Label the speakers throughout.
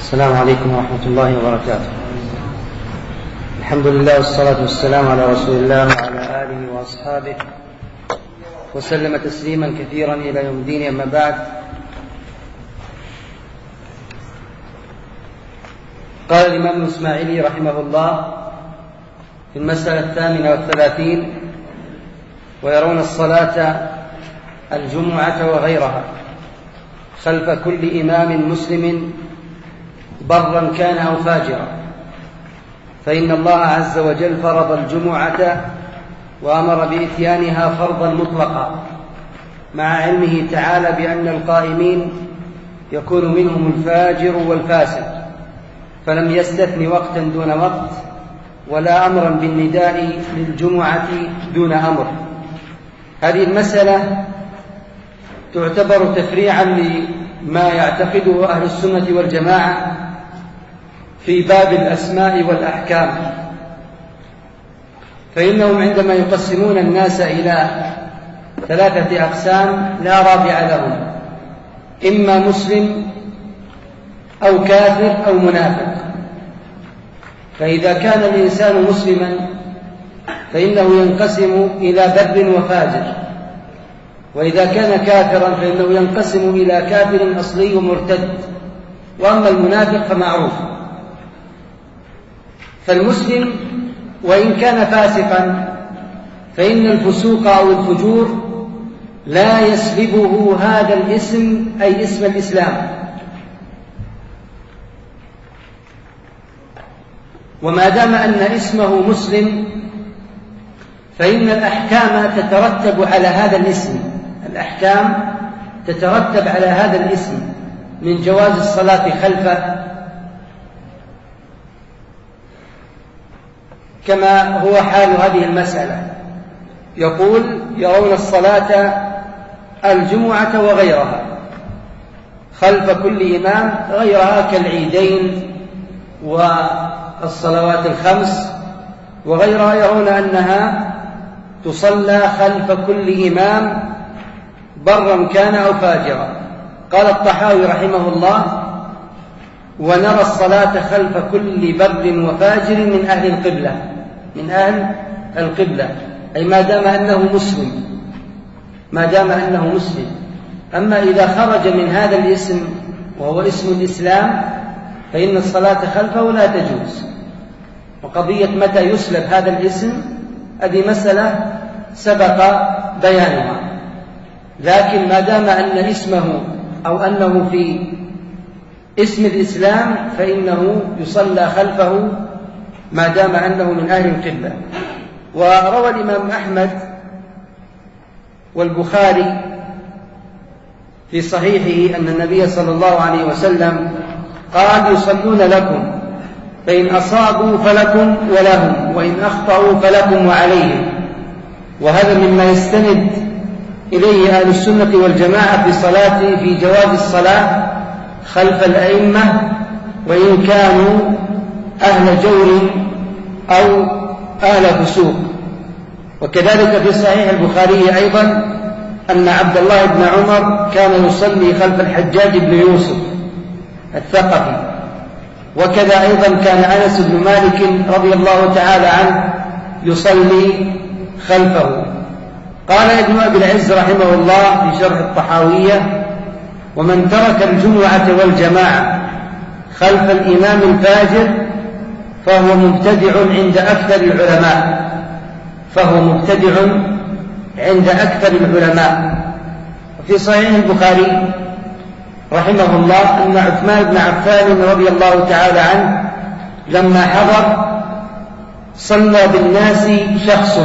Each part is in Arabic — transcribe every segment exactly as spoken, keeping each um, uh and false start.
Speaker 1: السلام عليكم ورحمة الله وبركاته. الحمد لله والصلاة والسلام على رسول الله وعلى آله وأصحابه وسلم تسليما كثيرا إلى يوم الدين. أما بعد، قال الإمام الإسماعيلي رحمه الله في المسألة الثامنة والثلاثين: ويرون الصلاة الجمعة وغيرها خلف كل إمام مسلم برا كان أو فاجرا، فإن الله عز وجل فرض الجمعة وأمر بإتيانها فرضا مطلقا، مع علمه تعالى بأن القائمين يكون منهم الفاجر والفاسق، فلم يستثن وقتا دون وقت ولا أمرا بالنداء للجمعة دون أمر. هذه المسألة تعتبر تفريعا لما يعتقده أهل السنة والجماعة في باب الأسماء والأحكام، فإنهم عندما يقسمون الناس إلى ثلاثة أقسام لا رابع لهم: إما مسلم أو كافر أو منافق. فإذا كان الإنسان مسلما فإنه ينقسم إلى بر وفاجر، وإذا كان كافرا فإنه ينقسم إلى كافر أصلي ومرتد، وأما المنافق فمعروف. فالمسلم وإن كان فاسقا فإن الفسوق أو الفجور لا يسلبه هذا الاسم، أي اسم الإسلام، وما دام أن اسمه مسلم فإن الأحكام تترتب على هذا الاسم. الأحكام تترتب على هذا الاسم من جواز الصلاة خلفه، كما هو حال هذه المسألة. يقول: يرون الصلاة الجمعة وغيرها خلف كل إمام، غيرها كالعيدين والصلوات الخمس وغيرها، يرون أنها تصلى خلف كل إمام برا كان أو فاجرا. قال الطحاوي رحمه الله: ونرى الصلاة خلف كل بر وفاجر من أهل القبلة، من أهل القبلة، أي ما دام أنه مسلم، ما دام أنه مسلم. أما إذا خرج من هذا الاسم وهو اسم الإسلام فإن الصلاة خلفه لا تجوز. وقضية متى يسلب هذا الاسم هذه مسألة سبق بيانها، لكن ما دام أن اسمه أو أنه في اسم الإسلام فإنه يصلى خلفه ما دام أنه من أهل القبلة. وروى الإمام أحمد والبخاري في صحيحه أن النبي صلى الله عليه وسلم قال: يصلون لكم، فإن أصابوا فلكم ولهم، وإن أخطأوا فلكم وعليهم. وهذا مما يستند إليه أهل السنة والجماعة في صلاة في جواز الصلاة خلف الأئمة وإن كانوا أهل جور أو أهل فسوق. وكذلك في صحيح البخاري أيضا أن عبد الله بن عمر كان يصلي خلف الحجاج بن يوسف الثقفي، وكذا أيضا كان أنس بن مالك رضي الله تعالى عنه يصلي خلفه. قال ابن أبي العز رحمه الله في شرح الطحاوية: ومن ترك الجمعة والجماعة خلف الإمام الفاجر فهو مبتدع عند أكثر العلماء، فهو مبتدع عند أكثر العلماء. وفي صحيح البخاري رحمه الله أن عثمان بن عفان رضي الله تعالى عنه لما حضر صلى بالناس شخص،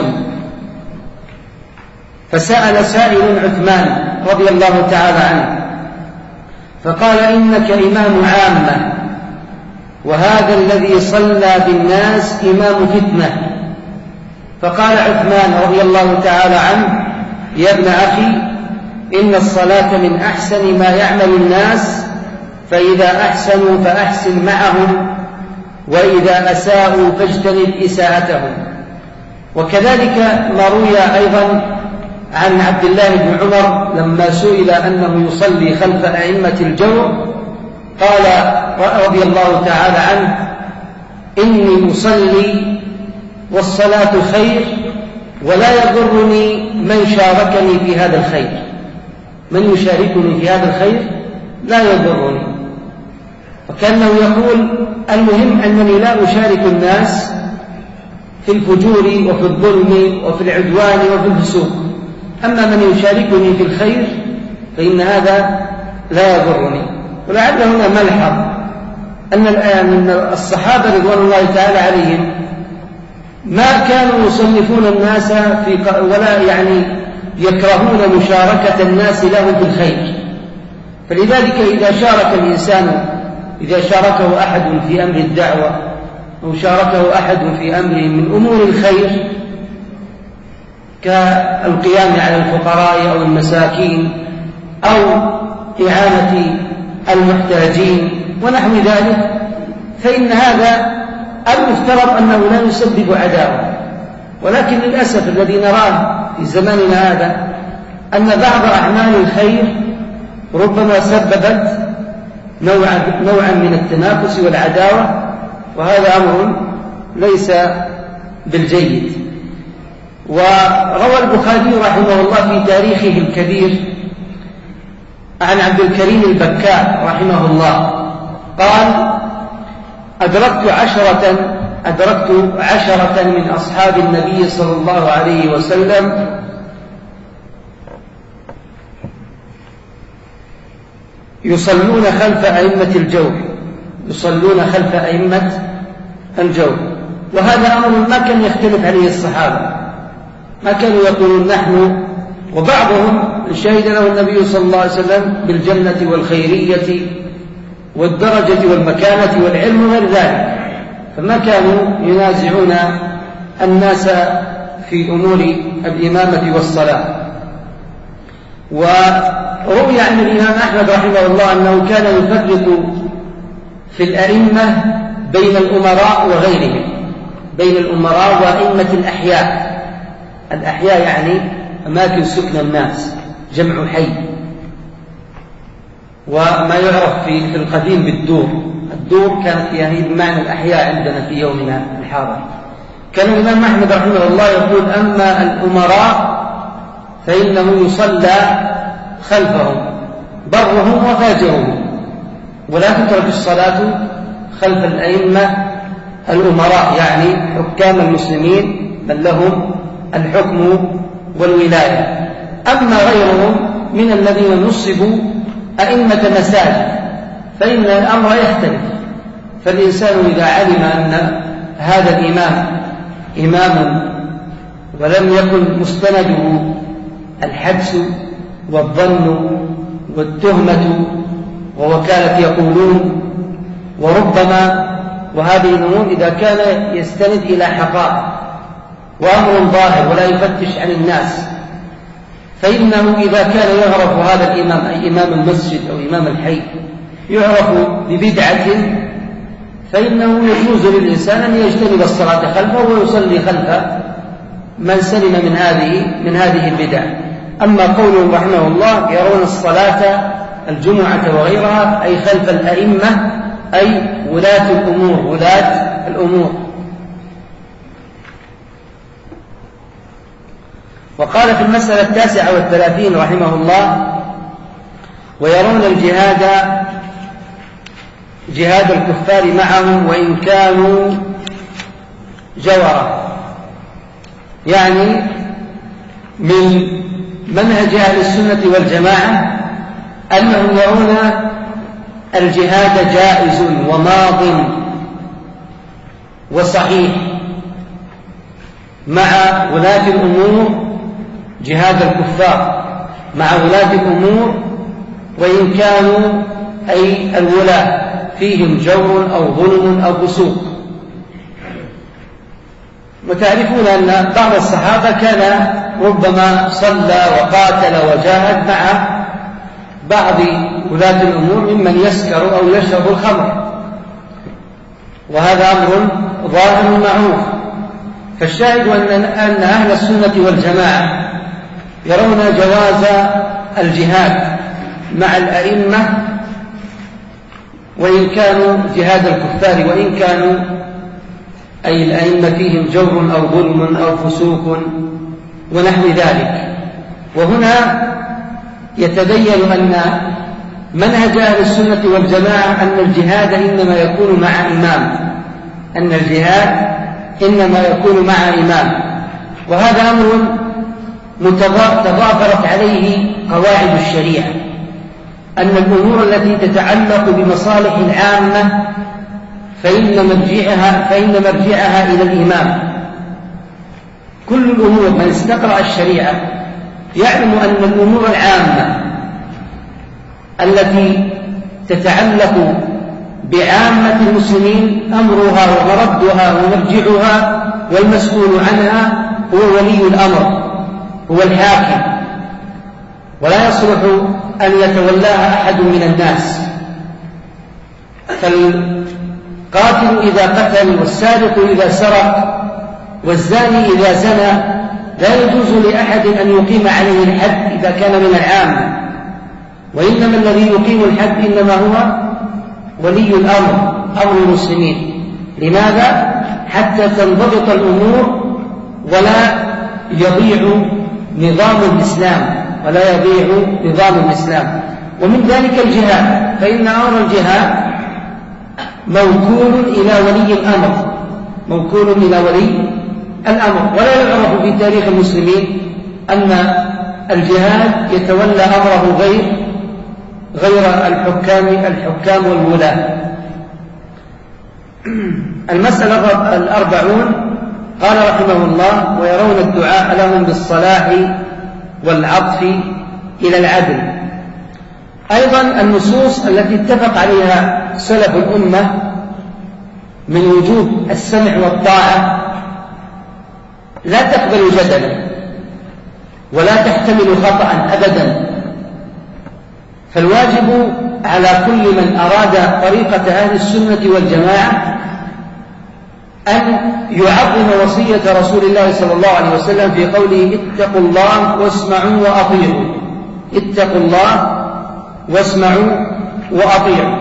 Speaker 1: فسأل سائل عثمان رضي الله تعالى عنه فقال: إنك إمام عامة، وهذا الذي صلى بالناس إمام فتنة. فقال عثمان رضي الله تعالى عنه: يا ابن أخي، إن الصلاة من أحسن ما يعمل الناس، فإذا أحسنوا فأحسن معهم، وإذا أساءوا فاجتنب إساءتهم. وكذلك ما روي أيضا عن عبد الله بن عمر لما سئل أنه يصلي خلف أئمة الجور قال: رضي الله تعالى عنه: إني أصلي والصلاة خير ولا يضرني من شاركني في هذا الخير. من يشاركني في هذا الخير لا يضرني. وكأنه يقول: المهم أنني لا أشارك الناس في الفجور وفي الظلم وفي العدوان وفي الفسوق، أما من يشاركني في الخير فإن هذا لا يضرني. ولعل هنا ملحظ أن الآن الصحابة رضوان الله تعالى عليهم ما كانوا يصنفون الناس في ولا يعني يكرهون مشاركة الناس له في الخير. فلذلك إذا شارك الإنسان إذا شاركه أحد في أمر الدعوة أو شاركه أحد في أمر من أمور الخير كالقيام على الفقراء أو المساكين أو إعانة المحتاجين ونحو ذلك، فإن هذا المفترض أنه لا يسبب عداوة. ولكن للأسف الذي نراه في زماننا هذا أن بعض أعمال الخير ربما سببت نوعا, نوعا من التنافس والعداوة، وهذا أمر ليس بالجيد. وروى البخاري رحمه الله في تاريخه الكبير عن عبد الكريم البكاء رحمه الله قال: أدركت عشرة أدركت عشرة من أصحاب النبي صلى الله عليه وسلم يصلون خلف أئمة الجور يصلون خلف أئمة الجور وهذا أمر ما كان يختلف عليه الصحابة، ما كانوا يقولون نحن، وبعضهم شهد له النبي صلى الله عليه وسلم بالجنة والخيرية والدرجة والمكانة والعلم وغير ذلك، فما كانوا ينازعون الناس في أمور الإمامة والصلاة. وروي عن الإمام أحمد رحمه الله أنه كان يفرق في الأئمة بين الأمراء وغيرهم، بين الأمراء وأئمة الأحياء. الأحياء يعني أماكن سكن الناس، جمع حي، وما يعرف في القديم بالدور. الدور كانت يعني بمعنى الأحياء عندنا في يومنا الحاضر. كان الإمام أحمد رحمه الله يقول: أما الأمراء فإنه يصلى خلفهم برهم وفاجرهم، ولا تترك الصلاة خلف الأئمة الأمراء، يعني حكام المسلمين من لهم الحكم والولاية. أما غيرهم من الذين نصبوا أئمة مساجد فإن الأمر يختلف. فالإنسان إذا علم أن هذا الإمام إمام ولم يكن مستنده الحبس والظن والتهمة ووكالة يقولون وربما، وهذه الأمور إذا كان يستند إلى حقائق وأمر ظاهر ولا يفتش عن الناس، فإنه إذا كان يعرف هذا الإمام أي إمام المسجد أو إمام الحي يعرف ببدعة، فإنه يجوز للإنسان أن يجتنب الصلاة خلفه ويصلي خلف من سلم من هذه من هذه البدع. أما قوله رحمه الله يرون الصلاة الجمعة وغيرها أي خلف الأئمة أي ولاة الأمور ولاة الأمور. وقال في المسألة التاسعة والثلاثين رحمه الله: ويرون الجهاد جهاد الكفار معهم وإن كانوا جورا، يعني من منهج أهل السنة والجماعة أنهم يرون الجهاد جائز وماض وصحيح مع ولاة الأمور، جهاد الكفار مع ولاة الأمور وإن كانوا أي الولاة فيهم جور أو ظلم أو فسوق. وتعرفون أن بعض الصحابة كان ربما صلى وقاتل وجاهد مع بعض ولاة الأمور ممن يسكر أو يشرب الخمر، وهذا أمر ظاهر معروف. فالشاهد أن أهل السنة والجماعة يرون جواز الجهاد مع الأئمة وإن كانوا جهاد الكفار وإن كانوا أي الأئمة فيهم جور أو ظلم أو فسوق ونحو ذلك. وهنا يتبين أن منهج أهل السنة والجماعة أن الجهاد إنما يكون مع إمام أن الجهاد إنما يكون مع إمام وهذا أمر تضافرت عليه قواعد الشريعة، أن الأمور التي تتعلق بمصالح العامة فإن مرجعها, فإن مرجعها إلى الإمام. كل الأمور من استقرأ الشريعة يعلم أن الأمور العامة التي تتعلق بعامة المسلمين أمرها ومردها ومرجعها والمسؤول عنها هو ولي الأمر، هو الحاكم، ولا يصلح أن يتولاها أحد من الناس. فالقاتل إذا قتل والسارق إذا سرق والزاني إذا زنى لا يجوز لأحد أن يقيم عليه الحد إذا كان من العامة، وإنما الذي يقيم الحد إنما هو ولي الأمر، أمر المسلمين. لماذا؟ حتى تنضبط الأمور ولا يضيع نظام الإسلام ولا يضيع نظام الإسلام. ومن ذلك الجهاد، فإن أمر الجهاد موكول إلى ولي الأمر موكول إلى ولي الأمر ولا يعرف في تاريخ المسلمين أن الجهاد يتولى أمره غير غير الحكام الحكام والولاة. المسألة الأربعون قال رحمه الله: ويرون الدعاء لهم بالصلاح والعطف إلى العدل. أيضا النصوص التي اتفق عليها سلف الأمة من وجوب السمع والطاعة لا تقبل جدلا ولا تحتمل خطأ أبدا، فالواجب على كل من أراد طريقة أهل السنة والجماعة أن يعظم وصية رسول الله صلى الله عليه وسلم في قوله: اتقوا الله واسمعوا وأطيعوا. اتقوا الله واسمعوا وأطيعوا.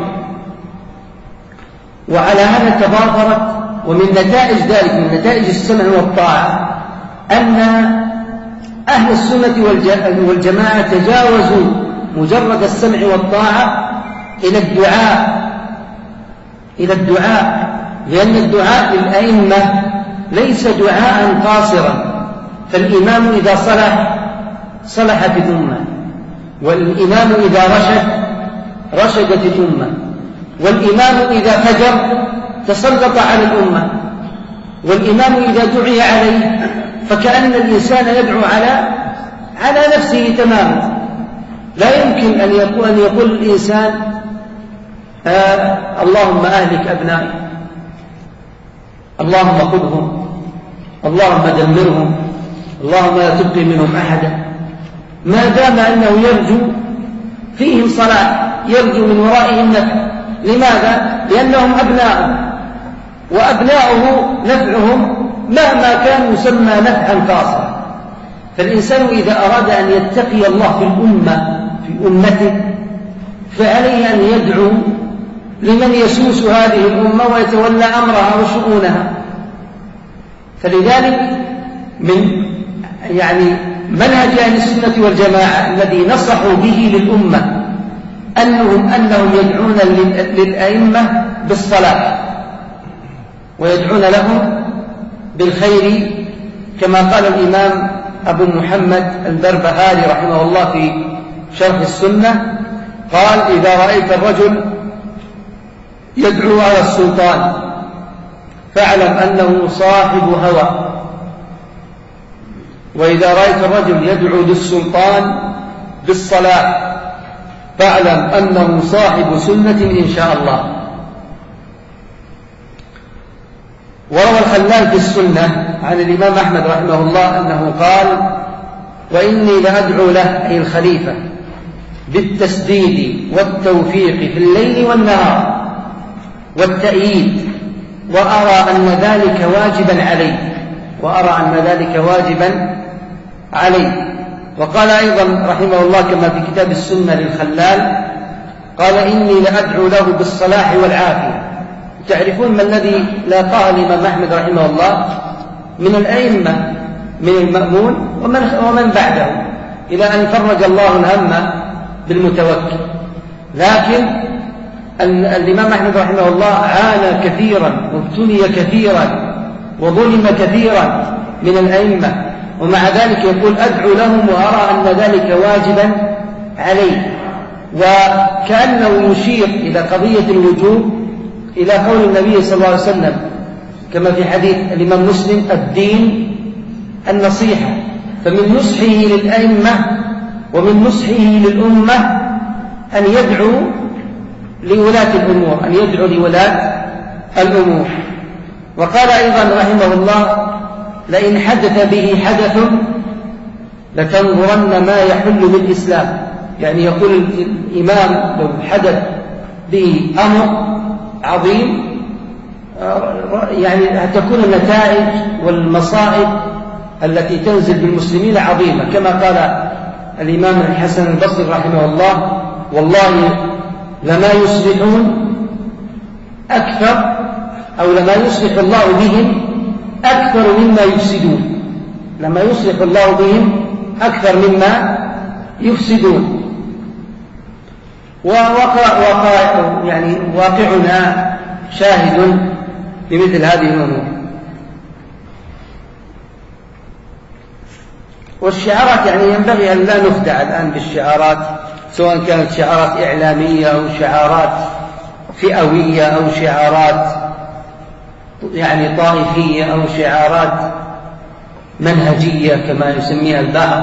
Speaker 1: وعلى هذا تضافرت، ومن نتائج ذلك من نتائج السمع والطاعة أن أهل السنة والجماعة تجاوزوا مجرد السمع والطاعة إلى الدعاء إلى الدعاء لأن الدعاء للأئمة ليس دعاء قاصرا، فالإمام إذا صلح صلحت الأمة، والإمام إذا رشد رشدت الأمة، والإمام إذا فجر تسلط على الأمة، والإمام إذا دعي عليه فكأن الإنسان يدعو على على نفسه تماما. لا يمكن أن يقول, أن يقول الإنسان: آه اللهم أهلك أبنائي، اللهم خذهم، اللهم دمرهم، اللهم لا تبقي منهم أحدا، ما دام أنه يرجو فيهم صلاح، يرجو من ورائهم نفع. لماذا؟ لأنهم أبناء، وأبناؤه نفعهم مهما كان يسمى نفعا قاصرا. فالإنسان إذا أراد أن يتقي الله في الأمة في أمته فعليه أن يدعو لمن يسوس هذه الأمة ويتولى أمرها وشؤونها. فلذلك من يعني منهج أهل السنة والجماعة الذي نصحوا به للأمة أنهم, أنهم يدعون للأئمة بالصلاة ويدعون لهم بالخير، كما قال الإمام أبو محمد البربهاري رحمه الله في شرح السنة، قال: إذا رأيت الرجل يدعو على السلطان فاعلم أنه صاحب هوى، وإذا رأيت الرجل يدعو للسلطان بالصلاة فاعلم أنه صاحب سنة إن شاء الله. وروى الخلال في السنة عن الإمام أحمد رحمه الله أنه قال: وإني لأدعو له، أي الخليفة، بالتسديد والتوفيق في الليل والنهار والتأييد، وأرى أن ذلك واجبا عليه وأرى أن ذلك واجبا عليه. وقال أيضا رحمه الله كما في كتاب السنة للخلال، قال إني لأدعو له بالصلاح والعافية. تعرفون ما الذي لاقاه الإمام أحمد رحمه الله من الأئمة من المأمون ومن, ومن بعده إلى أن فرج الله الهم بالمتوكل، لكن الإمام أحمد رحمه الله عانى كثيرا وابتلي كثيرا وظلم كثيرا من الأئمة، ومع ذلك يقول أدعو لهم وأرى أن ذلك واجبا عليه، وكأنه يشير إلى قضية الوجوب إلى قول النبي صلى الله عليه وسلم كما في حديث الإمام مسلم الدين النصيحة. فمن نصحه للأئمة ومن نصحه للأمة أن يدعو لولاة الأمور أن يدعو لولاة الأمور. وقال أيضا رحمه الله لئن حدث به حدث لتنظرن ما يحل بالإسلام، يعني يقول الإمام لو حدث به أمر عظيم يعني هتكون النتائج والمصائب التي تنزل بالمسلمين عظيمة، كما قال الإمام الحسن البصري رحمه الله والله لما يصلحون أكثر أو لما يصلح الله بهم أكثر مما يفسدون، لما يصلح الله بهم أكثر مما يفسدون. ووقع وقع يعني واقعنا شاهد بمثل هذه الأمور. والشعارات يعني ينبغي أن لا نخدع الآن بالشعارات، سواء كانت شعارات إعلامية أو شعارات فئوية أو شعارات يعني طائفية أو شعارات منهجية كما يسميها البعض،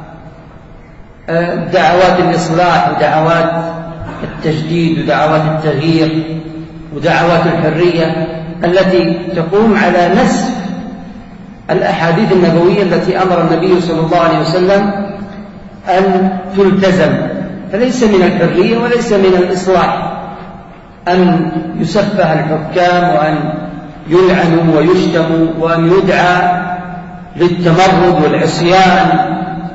Speaker 1: دعوات الإصلاح ودعوات التجديد ودعوات التغيير ودعوات الحرية التي تقوم على نسف الأحاديث النبوية التي أمر النبي صلى الله عليه وسلم أن تلتزم. فليس من الحرية وليس من الإصلاح أن يسفه الحكام وأن يلعنوا ويشتموا وأن يدعى للتمرد والعصيان.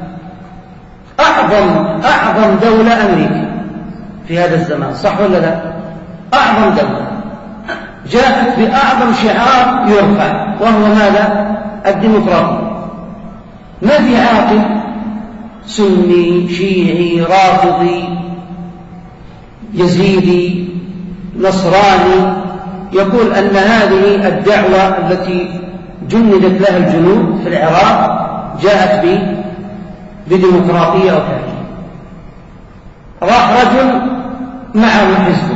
Speaker 1: أعظم أعظم دولة أمريكا في هذا الزمان، صح ولا لا؟ أعظم دولة جاءت بأعظم شعار يرفع وهو ماذا؟ الديمقراطية. ما في عاقل سني شيعي رافضي يزيدي نصراني يقول أن هذه الدعوة التي جندت لها الجنود في العراق جاءت بديمقراطية أو كذا. راح رجل معه حزبه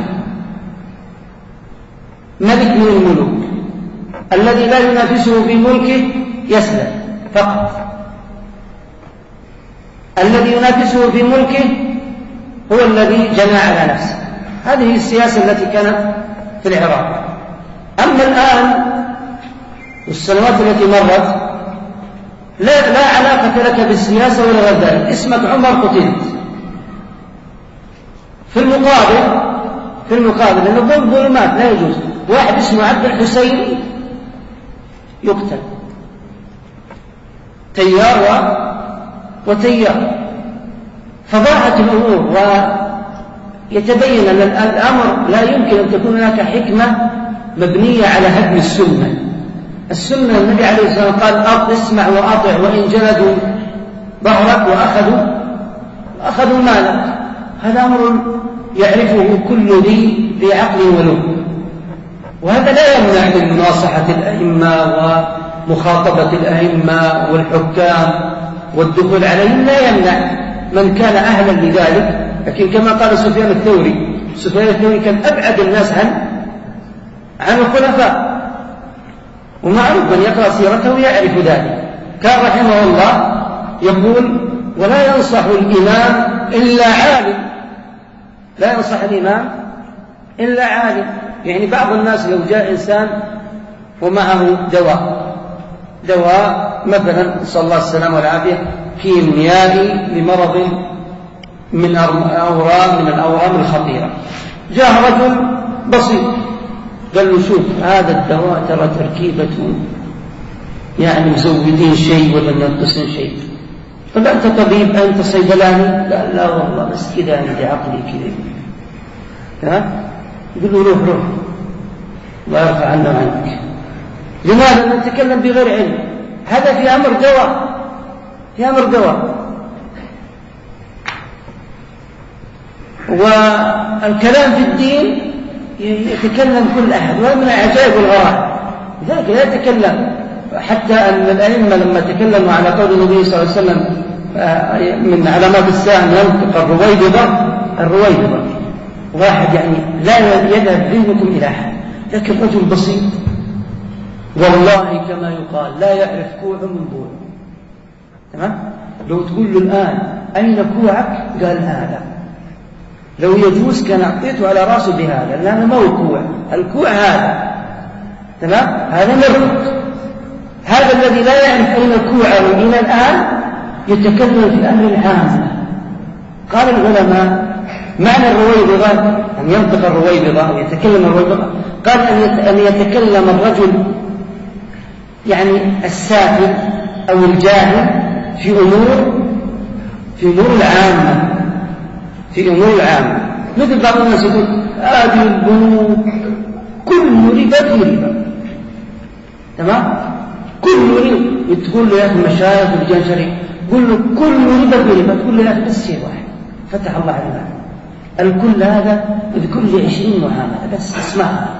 Speaker 1: ملك من الملوك الذي لا ينافسه في ملكه يسلم فقط، الذي ينافسه في ملكه هو الذي جنى على نفسه. هذه السياسة التي كانت في العراق. أما الآن والسنوات التي مرت لا, لا علاقة لك بالسياسة ولا غير ذلك، اسمك عمر قتلت. في المقابل في المقابل لأنه ظلم ظلمات لا يجوز، واحد اسمه عبد الحسين يقتل، تيار وتيار. فضاعت الأمور ويتبين أن الأمر لا يمكن أن تكون هناك حكمة مبنية على هدم السنة. السنة النبي عليه الصلاة والسلام قال اسمع وأطع وإن جلدوا ظهرك وأخذوا أخذوا مالك. هذا أمر يعرفه كل ذي ذي عقل ولب، وهذا لا يمنع من مناصحة الأئمة ومخاطبة الأئمة والحكام والدخول عليهم، لا يمنع من كان أهلا لذلك. لكن كما قال سفيان الثوري، سفيان الثوري كان أبعد الناس عن عن الخلفاء، ومعروف من يقرأ سيرته يعرف ذلك. كان رحمه الله يقول ولا ينصح الإمام إلا عالم، لا ينصح الإمام إلا عالم. يعني بعض الناس لو جاء إنسان ومعه دواء دواء مثلا صلى الله السلام والعافية كيميائي لمرض من أورام من الأورام الخطيرة، جاء رجل بسيط قال له شوف هذا الدواء ترى تركيبته يعني مزودين شيء ولا ننقصين شيء. طب أنت طبيب أنت صيدلاني؟ لا لا والله بس كذا عندي عقلي كذا. ها؟ يقول له روح روح الله يرفع عنا وعنك. لماذا نتكلم بغير علم؟ هذا في أمر دواء، في أمر دواء. والكلام في الدين يتكلم كل أحد، وهذا من العجائب والغرائب. لذلك لا يتكلم، حتى أن الأئمة لما تكلموا على قول النبي صلى الله عليه وسلم من علامات الساعة أن ينطق الرويبضة، الرويبضة واحد يعني لا يذهب ذهنكم إلى أحد، لكن رجل بسيط والله كما يقال لا يعرف كوع من بوع. تمام؟ لو تقول له الآن أين كوعك؟ قال هذا. لو يجوز كان أعطيته على رأسه بهذا، لأنه ما هو كوع، الكوع هذا. تمام؟ هذا مرفق. هذا الذي لا يعرف أين كوعه إلى الآن يتكلم في الأمر العام. قال العلماء معنى الرويبضة أن ينطق الرويبضة أو يتكلم الرويبضة، قال أن يتكلم الرجل يعني السافل أو الجاهل في أمور في أمور العامة في أمور العامة مثل بعض الناس يقول هذه البنوك كل ربا في ربا. تمام؟ كل ربا. تقول له يا أخي المشايخ والرجال شريك، قل له كل ربا في ربا، تقول له يا أخي بس شيء واحد فتح الله علينا، الكل هذا بكل عشرين معاملة بس اسمعها.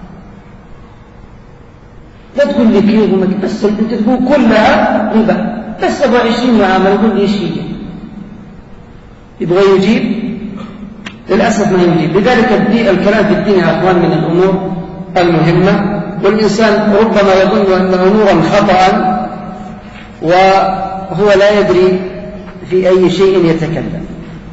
Speaker 1: لا تقول لي كيف بس انت تقول كلها ربا بس ابو عشرين معامله، يقول لي ايش يجي؟ يبغى يجيب؟ للاسف ما يجيب. لذلك الكلام في الدين يا اخوان من الامور المهمه، والانسان ربما يظن ان امورا خطا وهو لا يدري في اي شيء يتكلم.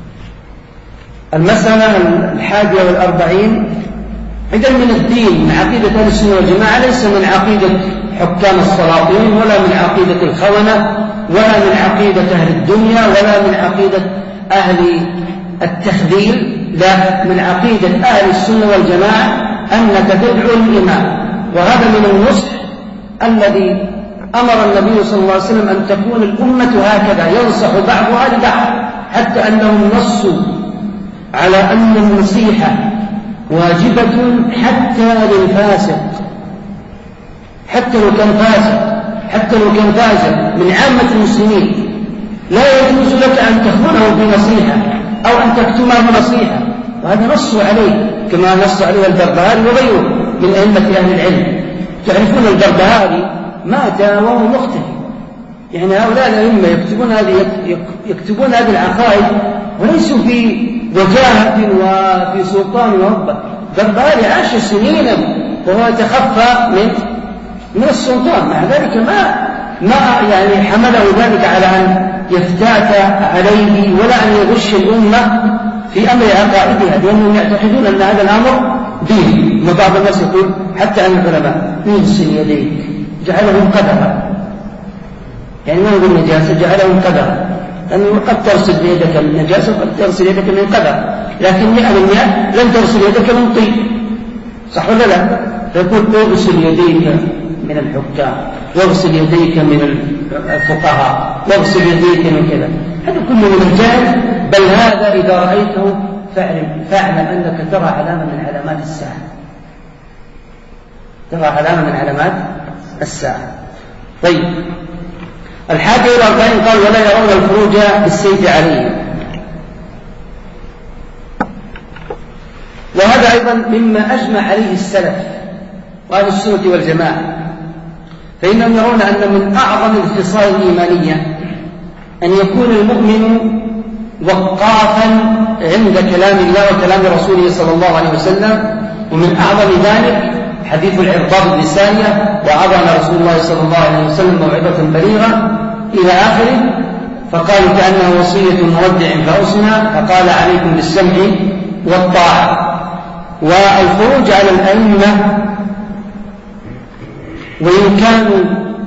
Speaker 1: المساله الحادية والأربعين، إذن من الدين من عقيدة أهل السنة والجماعة ليس من عقيدة حكام السلاطين ولا من عقيدة الخونة ولا من عقيدة أهل الدنيا ولا من عقيدة أهل التخذيل، لا، من عقيدة أهل السنة والجماعة أنك تدعو الإمام. وهذا من النصح الذي أمر النبي صلى الله عليه وسلم أن تكون الأمة هكذا ينصح بعضها لبعض، حتى أنهم نصوا على أن النصيحة واجبة حتى للفاسق، حتى لو كان فاسق، حتى لو كان فاسق من عامة المسلمين لا يجوز لك أن تخونه بنصيحة أو أن تكتمه بنصيحة. وهذا نص عليه كما نص عليه البربهاري وغيره من أئمة أهل العلم. تعرفون البربهاري مات وهو مختفي، يعني هؤلاء الأئمة يكتبون هذه يكتبون هذه العقائد وليسوا في وجاهة وفي سلطان وربة. البربهاري عاش سنينا وهو يتخفى من من السلطان، مع ذلك ما ما يعني حمله ذلك على أن يفتات عليه ولا أن يغش الأمة في أمر عقائدها، لأنهم يعتقدون أن هذا الأمر دين. وبعض الناس يقول حتى أن العلماء اغسل يديك جعلهم قدرا، يعني ما نقول نجاسة، جعلهم قدرا، لأنه قد تغسل بيدك من نجاسة وقد تغسل يدك من قدر، لكن مئة بالمئة لن تغسل يدك من طيب، صح ولا لا؟ فيقول اغسل يديك من الحكام واغسل يديك من الفقهاء واغسل يديك من كذا، هذا كله من الجهل. بل هذا إذا رأيته فاعلم فاعلم أنك ترى علامة من علامات الساعة، ترى علامة من علامات الساعة. طيب، الحادي والأربعين قال ولا يرون الخروج بالسيف عليهم. وهذا أيضا مما أجمع عليه السلف وأهل السنة والجماعة، فإنهم يرون أن من أعظم الخصال الإيمانية أن يكون المؤمن وقافا عند كلام الله وكلام رسوله صلى الله عليه وسلم. ومن أعظم ذلك حديث العرباض بن سارية وعظنا رسول الله صلى الله عليه وسلم موعظة بليغة إلى آخره، فقالوا كأنه وصية مودع فأوصنا، فقال عليكم بالسمع والطاعة. والخروج على الأئمة وإن كانوا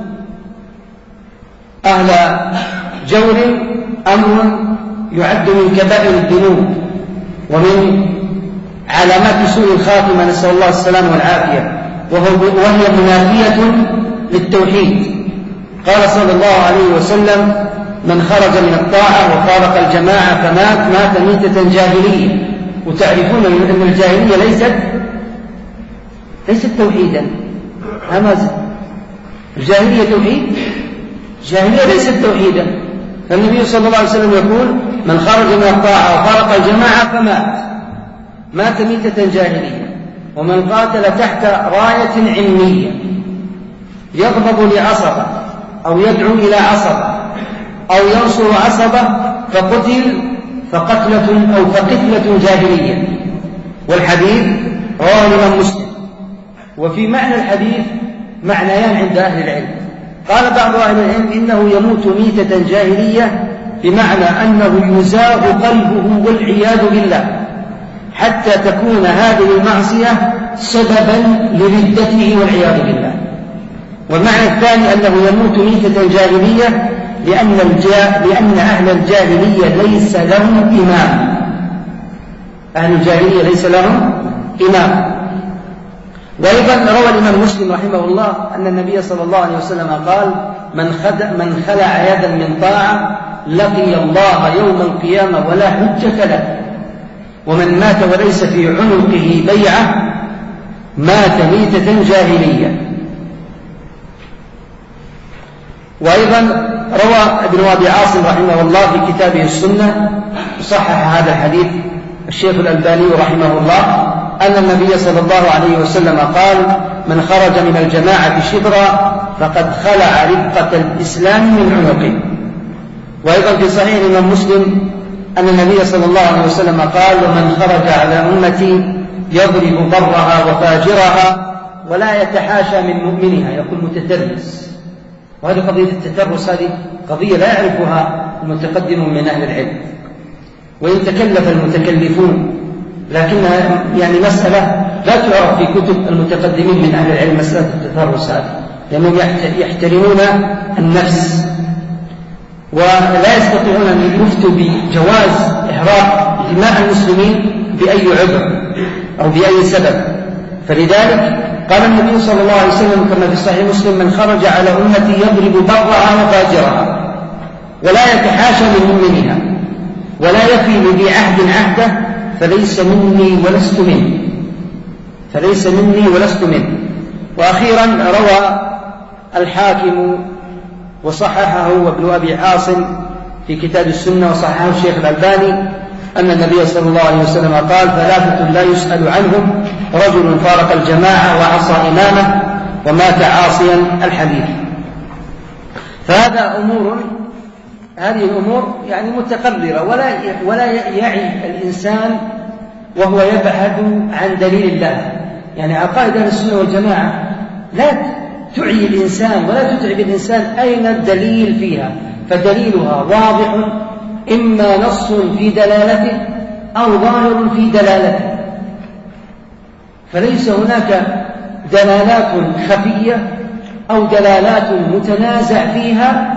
Speaker 1: أهل جور أمر يعد من كبائر الذنوب ومن علامات سوء الخاتمة، نسأل الله السلامة والعافية، وهي منافية للتوحيد. قال صلى الله عليه وسلم من خرج من الطاعة وفارق الجماعة فمات مات ميتة جاهلية. وتعرفون أن الجاهلية ليست ليست توحيدا. همازة الجاهلية توحيد؟ الجاهلية ليست توحيدا. فالنبي صلى الله عليه وسلم يقول: من خرج من الطاعة وفارق الجماعة فمات مات ميتة جاهلية. ومن قاتل تحت راية علمية يغضب لعصبة أو يدعو إلى عصبة أو ينصر عصبة فقتل فقتلة أو فقتلة جاهلية. والحديث رواه الإمام مسلم. وفي معنى الحديث معنيان عند أهل العلم. قال بعض أهل العلم إنه يموت ميتة جاهلية بمعنى أنه يزاغ قلبه والعياذ بالله حتى تكون هذه المعصية سببا لردته والعياذ بالله. والمعنى الثاني أنه يموت ميتة جاهلية لأن, الجا... لأن أهل الجاهلية ليس لهم إمام. أهل الجاهلية ليس لهم إمام. وأيضا روى الإمام مسلم رحمه الله أن النبي صلى الله عليه وسلم قال: من, خد... من خلع يدا من طاعة لقي الله يوم القيامة ولا حجة له. ومن مات وليس في عنقه بيعة مات ميتة جاهلية. وأيضا روى ابن أبي عاصم رحمه الله في كتابه السنة صحح هذا الحديث الشيخ الألباني رحمه الله أن النبي صلى الله عليه وسلم قال: من خرج من الجماعة شبرا فقد خلع ربقة الإسلام من عنقه. وأيضا في صحيح الإمام مسلم أن النبي صلى الله عليه وسلم قال: ومن خرج على أمتي يضرب برها وفاجرها ولا يتحاشى من مؤمنها، يقول متترس. وهذه قضية التترس هذه قضية لا يعرفها المتقدمون من أهل العلم، وإن تكلف المتكلفون، لكنها يعني مسألة لا تعرف في كتب المتقدمين من أهل العلم مسألة التترس هذه، لأنهم يحترمون النفس ولا يستطيعون أن يفتوا بجواز إحراق دماء المسلمين بأي عذر أو بأي سبب. فلذلك قال النبي صلى الله عليه وسلم كما في صحيح مسلم: من خرج على أمتي يضرب برها وفاجرها ولا يتحاشى من مؤمنها ولا يفي لذي عهد عهده فليس مني ولست منه فليس مني ولست منه. وأخيرا روى الحاكم وصححه وابن أبي عاصم في كتاب السنة وصححه الشيخ الألباني أن النبي صلى الله عليه وسلم قال: ثلاثة لا يسأل عنهم: رجل فارق الجماعة وعصى إمامه ومات عاصيا. الحديث. فهذا أمور هذه الأمور يعني متقررة، ولا ولا يعي الإنسان وهو يبحث عن دليل الله. يعني عقائد أهل السنة والجماعة لا تعي الإنسان ولا تتعب الإنسان أين الدليل فيها، فدليلها واضح، إما نص في دلالته أو ظاهر في دلالته، فليس هناك دلالات خفية أو دلالات متنازع فيها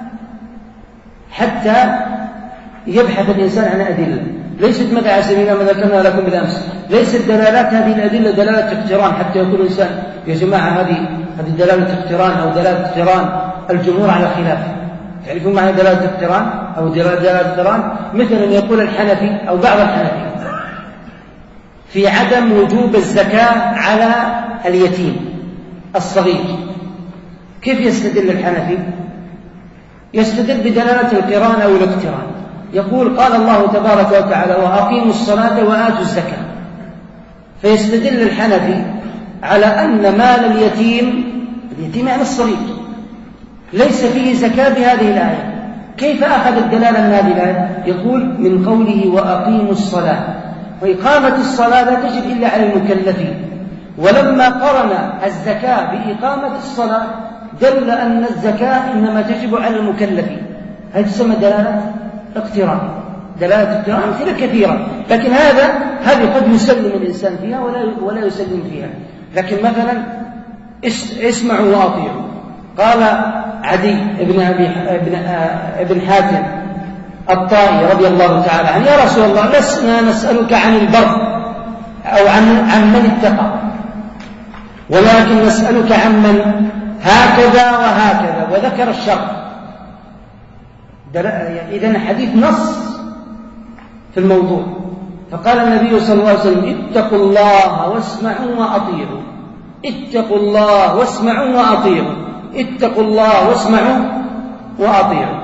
Speaker 1: حتى يبحث الإنسان عن أدلة. ليست مدى على سبيل ما ذكرنا لكم بالأمس، ليست دلالات هذه الأدلة دلالة اقتران حتى يقول الإنسان يا جماعة هذه هذه دلالة اقتران أو دلالة اقتران. الجمهور على خلاف. تعرفون معنى دلالة اقتران أو دلالة اقتران؟ مثل أن يقول الحنفي أو بعض الحنفي في عدم وجوب الزكاة على اليتيم الصغير. كيف يستدل الحنفي؟ يستدل بدلالة القران أو الاقتران. يقول: قال الله تبارك وتعالى: وأقيموا الصلاة وآتوا الزكاة. فيستدل الحنفي على أن مال اليتيم اليتيم يعني الصغير ليس فيه زكاة بهذه الآية. كيف أخذ الدلالة من هذه الآية؟ يقول: من قوله وأقيموا الصلاة، وإقامة الصلاة لا تجب إلا على المكلفين. ولما قرن الزكاة بإقامة الصلاة دل أن الزكاة إنما تجب على المكلفين. هذه تسمى دلالة اقتران. دلالة اقتران أمثلة كثيرة، لكن هذا هذه قد يسلم الإنسان فيها ولا ولا يسلم فيها. لكن مثلا اسمعوا وأطيعوا. قال عدي بن أبي ابن ابن حاتم الطائي رضي الله تعالى عنه: يا رسول الله لسنا نسألك عن البر أو عن عن من اتقى، ولكن نسألك عن من هكذا وهكذا، وذكر الشر. إذن حديث نص في الموضوع. فقال النبي صلى الله عليه وسلم اتقوا الله واسمعوا وأطيعوا، اتقوا الله واسمعوا وأطيعوا، اتقوا الله واسمعوا وأطيعوا.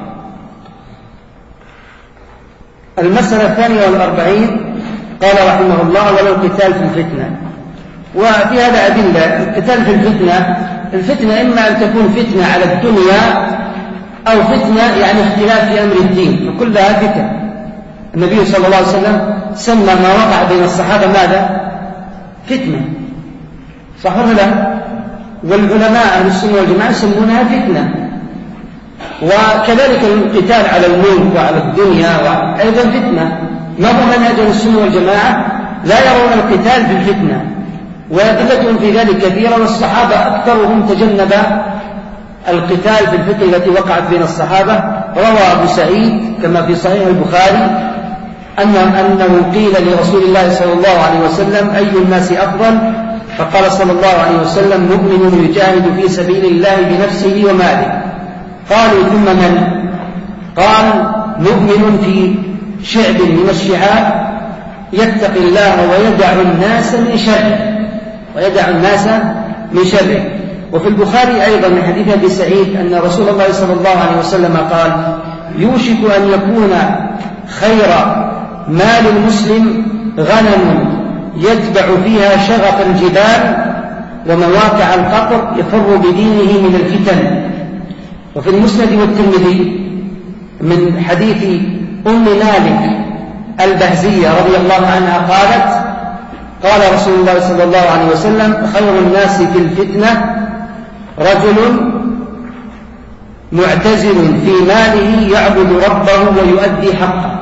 Speaker 1: المسألة الثانية والأربعين قال رحمه الله ولا القتال في الفتنة. وفي هذا أدلة. القتال في الفتنة، الفتنة إما أن تكون فتنة على الدنيا أو فتنة يعني اختلاف في أمر الدين، فكلها فتن. النبي صلى الله عليه وسلم سمى ما وقع بين الصحابة ماذا؟ فتنة، صح ولا لا؟ والعلماء أهل السنة والجماعة يسمونها فتنة. وكذلك القتال على الملك وعلى الدنيا أيضا فتنة. ما هو منهج السنة والجماعة؟ لا يرون القتال بالفتنة، وأدلتهم في ذلك كثيرة، والصحابة أكثرهم تجنب القتال في الفتنة التي وقعت بين الصحابة. روى أبو سعيد كما في صحيح البخاري أن أنه قيل لرسول الله صلى الله عليه وسلم أي الناس أفضل؟ فقال صلى الله عليه وسلم مؤمن يجاهد في سبيل الله بنفسه وماله. قالوا ثم من؟ قال مؤمن في شعب من الشعاب يتقي الله ويدع الناس من شره، ويدع الناس من شره. وفي البخاري أيضا من حديث أبي سعيد أن رسول الله صلى الله عليه وسلم قال يوشك أن يكون خير مال المسلم غنم يتبع فيها شغف الجبال ومواقع القطر يفر بدينه من الفتن. وفي المسند والترمذي من حديث أم مالك البهزية رضي الله عنها قالت قال رسول الله صلى الله عليه وسلم خير الناس في الفتنة رجل معتزل في ماله يعبد ربه ويؤدي حقه.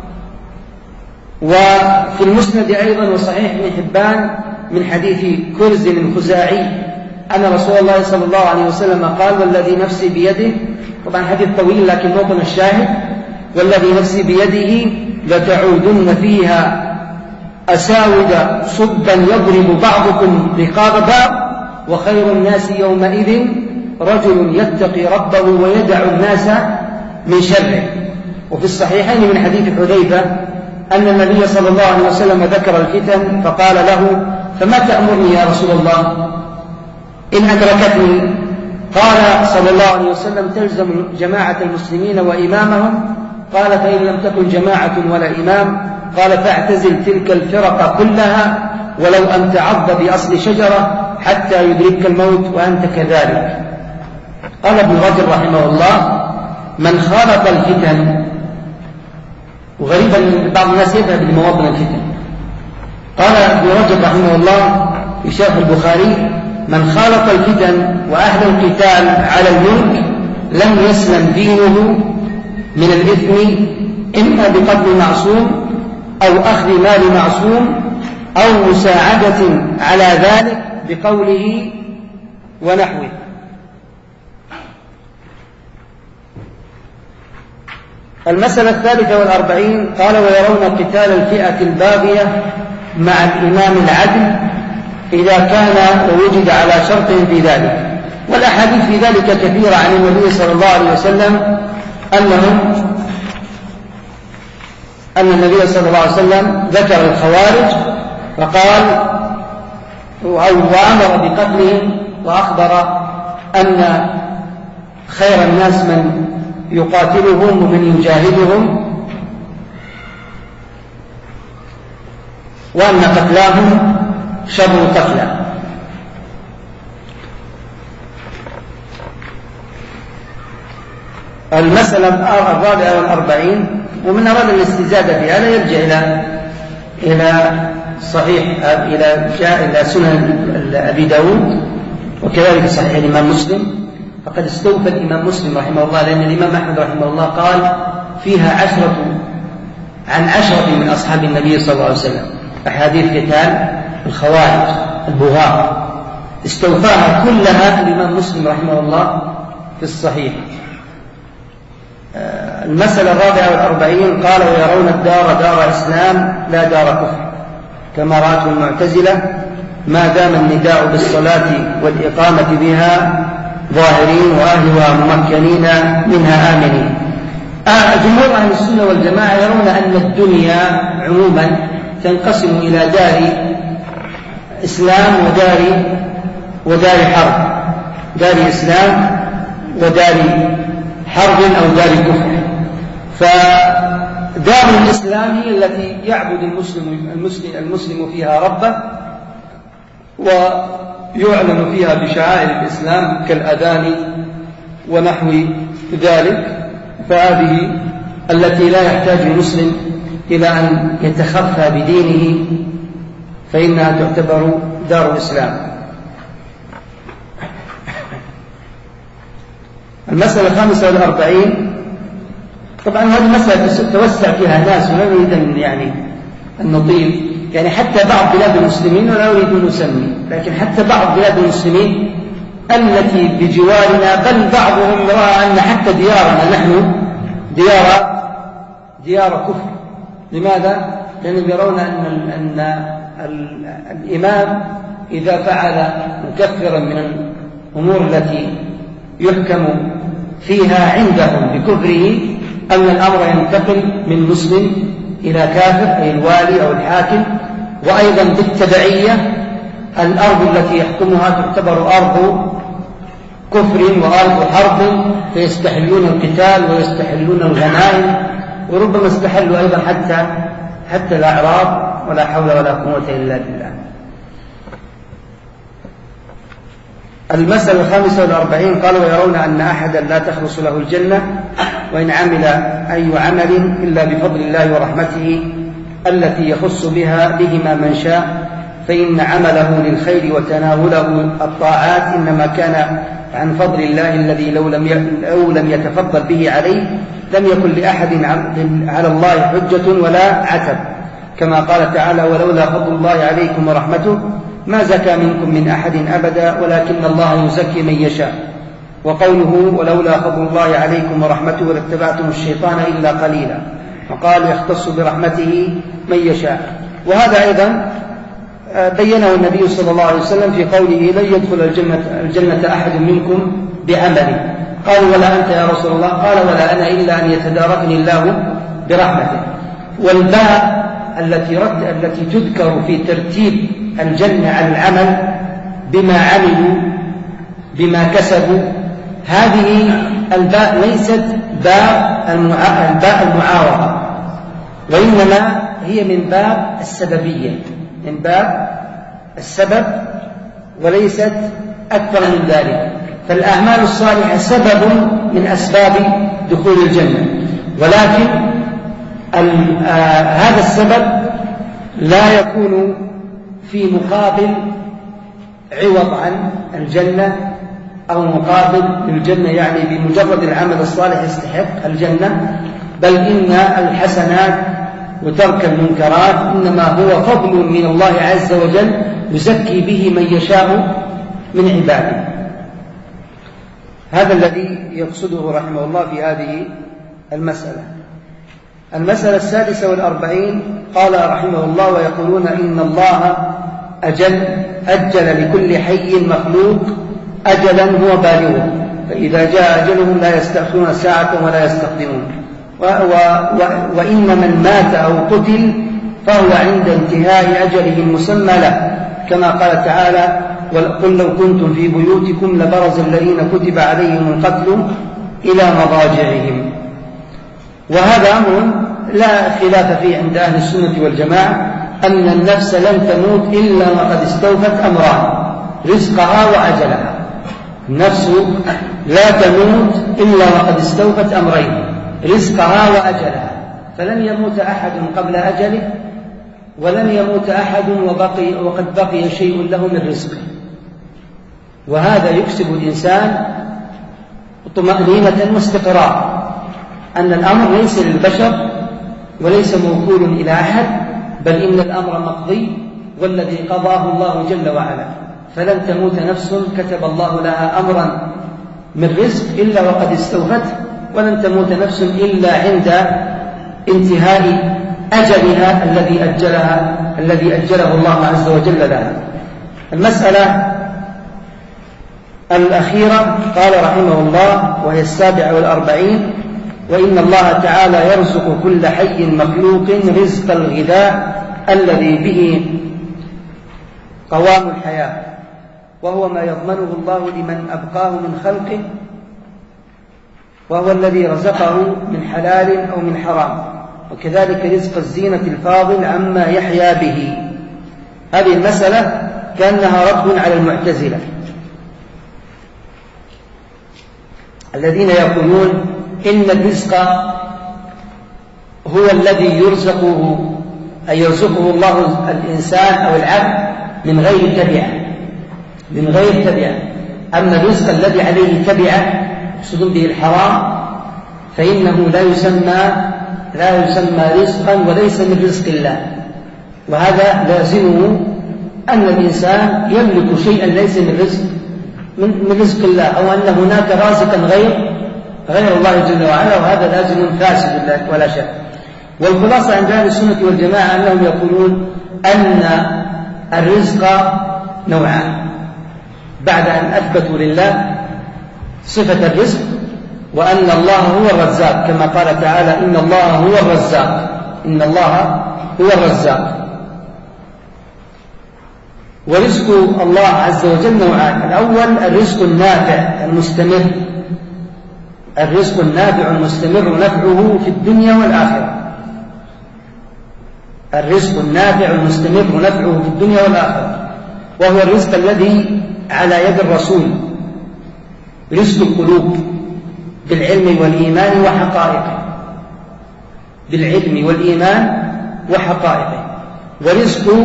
Speaker 1: وفي المسند أيضا وصحيح ابن حبان من حديث كرز الخزاعي أن رسول الله صلى الله عليه وسلم قال والذي نفسي بيده، طبعا حديث طويل لكن موطن الشاهد والذي نفسي بيده لتعودن فيها أساود صبا يضرب بعضكم رقاب بعض وخير الناس يومئذ رجل يتقي ربه ويدع الناس من شره. وفي الصحيحين من حديث حذيفة أن النبي صلى الله عليه وسلم ذكر الفتن فقال له فما تأمرني يا رسول الله إن أدركتني؟ قال صلى الله عليه وسلم تلزم جماعة المسلمين وإمامهم. قال فإن لم تكن جماعة ولا إمام قال فاعتزل تلك الفرق كلها ولو أن تعض بأصل شجرة حتى يدركك الموت وأنت كذلك. قال ابن رجب رحمه الله من خالط الفتن، وغريبا بعض الناس يذهب لمواطن الفتن، قال ابن رجب رحمه الله في شرح البخاري من خالط الفتن وأهل القتال على الملك لم يسلم دينه من الإثم إما بقتل معصوم أو أخذ مال معصوم أو مساعدة على ذلك بقوله ونحوه. المسألة الثالثة والأربعين قال ويرون قتال الفئة الباغية مع الإمام العدل إذا كان ووجد على شرط في ذلك. والأحاديث في ذلك كثيرة عن النبي صلى الله عليه وسلم أنهم أن النبي صلى الله عليه وسلم ذكر الخوارج فقال أو وأمر بقتلهم وأخبر أن خير الناس من يقاتلهم ومن يجاهدهم وأن قتلاهم شر قتلى. المسألة الرابعة والأربعين ومن أراد الاستزادة في هذا يرجع إلى إلى صحيح إلى جاء إلى سنن أبي داود وكذلك صحيح الإمام مسلم. فقد استوفى الإمام مسلم رحمه الله لأن الإمام أحمد رحمه الله قال فيها عشرة عن عشرة من أصحاب النبي صلى الله عليه وسلم أحاديث قتال الخوارج البغاة استوفاها كلها الإمام مسلم رحمه الله في الصحيح. المسألة الرابعة والأربعين قال ويرون الدار دار إسلام لا دار كفر كما رأته المعتزلة ما دام النداء بالصلاة والإقامة بها ظاهرين وأهلها ممكنين منها آمنين. جمهور أهل السنة والجماعة يرون أن الدنيا عموما تنقسم إلى دار إسلام ودار ودار حرب، دار إسلام ودار حرب أو دار كفر. فدار الإسلام هي التي يعبد المسلم, المسلم, المسلم فيها ربه ويعلن فيها بشعائر الإسلام كالأذان ونحو ذلك، فهذه التي لا يحتاج المسلم إلى أن يتخفى بدينه فإنها تعتبر دار الإسلام. المسألة الخامسة والأربعين، طبعا هذه مسألة توسع فيها ناس ولا نريد أن يعني أن نطيل، يعني حتى بعض بلاد المسلمين ولا أريد أن نسمي، لكن حتى بعض بلاد المسلمين التي بجوارنا، بل بعضهم رأى أن حتى ديارنا نحن ديار ديار كفر. لماذا؟ لأنهم يرون أن, أن الإمام إذا فعل مكفرا من الأمور التي يحكم فيها عندهم بكفره أن الأمر ينتقل من مسلم إلى كافر، أي الوالي أو الحاكم. وأيضا بالتبعية الأرض التي يحكمها تعتبر أرض كفر وأرض حرب، فيستحلون القتال ويستحلون الغنائم، وربما استحلوا أيضا حتى حتى الأعراض، ولا حول ولا قوة إلا بالله. المسألة الخامسة والأربعين قالوا: ويرون أن أحدا لا تخلص له الجنة وإن عمل أي عمل إلا بفضل الله ورحمته التي يخص بها بهما من شاء، فإن عمله للخير وتناوله الطاعات إنما كان عن فضل الله الذي لو لم لو لم يتفضل به عليه لم يكن لأحد على الله حجة ولا عتب، كما قال تعالى: ولولا فضل الله عليكم ورحمته ما زكى منكم من أحد أبدا ولكن الله يزكي من يشاء. وقوله: ولولا فضل الله عليكم ورحمته لاتبعتم الشيطان إلا قليلا، وقال: يختص برحمته من يشاء. وهذا أيضا بينه النبي صلى الله عليه وسلم في قوله: لن يدخل الجنة, الجنة أحد منكم بعمله. قالوا: ولا أنت يا رسول الله؟ قال: ولا أنا إلا أن يتداركني الله برحمته. والباء التي رد التي تذكر في ترتيب الجنة على العمل بما عملوا بما كسبوا، هذه الباء ليست باء الباء المعارضة، وإنما هي من باب السببية، من باب السبب وليست أكثر من ذلك. فالأعمال الصالحة سبب من أسباب دخول الجنة، ولكن آه هذا السبب لا يكون في مقابل عوض عن الجنة أو مقابل للجنة، يعني بمجرد العمل الصالح يستحق الجنة، بل إن الحسنات وترك المنكرات إنما هو فضل من الله عز وجل يزكي به من يشاء من عباده. هذا الذي يقصده رحمه الله في هذه المسألة. المسألة السادسة والأربعين قال رحمه الله: ويقولون إن الله أجل أجل لكل حي مخلوق أجلا هو بالغه، فإذا جاء أجلهم لا يستأخرون ساعة ولا يستقدمون، و و و وإن من مات أو قتل فهو عند انتهاء أجله المسمى له، كما قال تعالى: قل لو كنتم في بيوتكم لبرز الذين كتب عليهم القتل إلى مضاجعهم. وهذا أمر لا خلاف فيه عند أهل السنة والجماعة، أن النفس لن تموت إلا وقد استوفت أمران: رزقها وأجلها. النفس لا تموت إلا وقد استوفت أمرين: رزقها وأجلها. فلن يموت أحد قبل أجله، ولن يموت أحد وبقي وقد بقي شيء له من رزقه. وهذا يكسب الإنسان طمأنينة واستقرار، أن الأمر ليس للبشر وليس موكول إلى أحد، بل إن الأمر مقضي والذي قضاه الله جل وعلا. فلن تموت نفس كتب الله لها أمرا من رزق إلا وقد استوفت، ولن تموت نفس إلا عند انتهاء أجلها الذي أجلها الذي أجله الله عز وجل لها. المسألة الأخيرة قال رحمه الله وهي السابعة والأربعين: وإن الله تعالى يرزق كل حي مخلوق رزق الغذاء الذي به قوام الحياة، وهو ما يضمنه الله لمن أبقاه من خلقه، وهو الذي رزقه من حلال أو من حرام، وكذلك رزق الزينة الفاضل عما يحيا به. هذه المسألة كأنها رد على المعتزلة الذين يقولون إن الرزق هو الذي يرزقه أي يرزقه الله الإنسان أو العبد من غير تبعة من غير تبعة أما الرزق الذي عليه تبعة يقصدون به الحرام فإنه لا يسمى لا يسمى رزقا وليس من رزق الله. وهذا لازمه أن الإنسان يملك شيئا ليس من رزق من رزق الله، أو أن هناك رازقا غير غير الله جل وعلا، وهذا لازم فاسد ولا شك. والخلاصة عند أهل السنة والجماعة أنهم يقولون أن الرزق نوعان بعد أن أثبتوا لله صفة الرزق، وأن الله هو الرزاق كما قال تعالى إن الله هو الرزاق إن الله هو الرزاق. ورزق الله عز وجل نوعان: الأول الرزق النافع المستمر الرزق النافع المستمر نفعه في الدنيا والآخرة الرزق النافع المستمر نفعه في الدنيا والآخرة وهو الرزق الذي على يد الرسول، رزق القلوب بالعلم والإيمان وحقائقه بالعلم والإيمان وحقائقه ورزق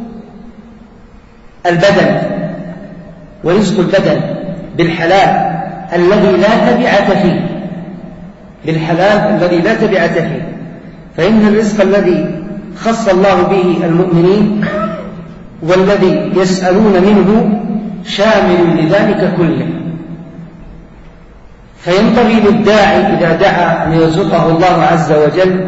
Speaker 1: البدن ورزق البدن بالحلال الذي لا تبعة فيه بالحلال الذي لا تبعة فيه فإن الرزق الذي خص الله به المؤمنين والذي يسألون منه شامل لذلك كله. فينبغي للداعي إذا دعا أن يرزقه الله عز وجل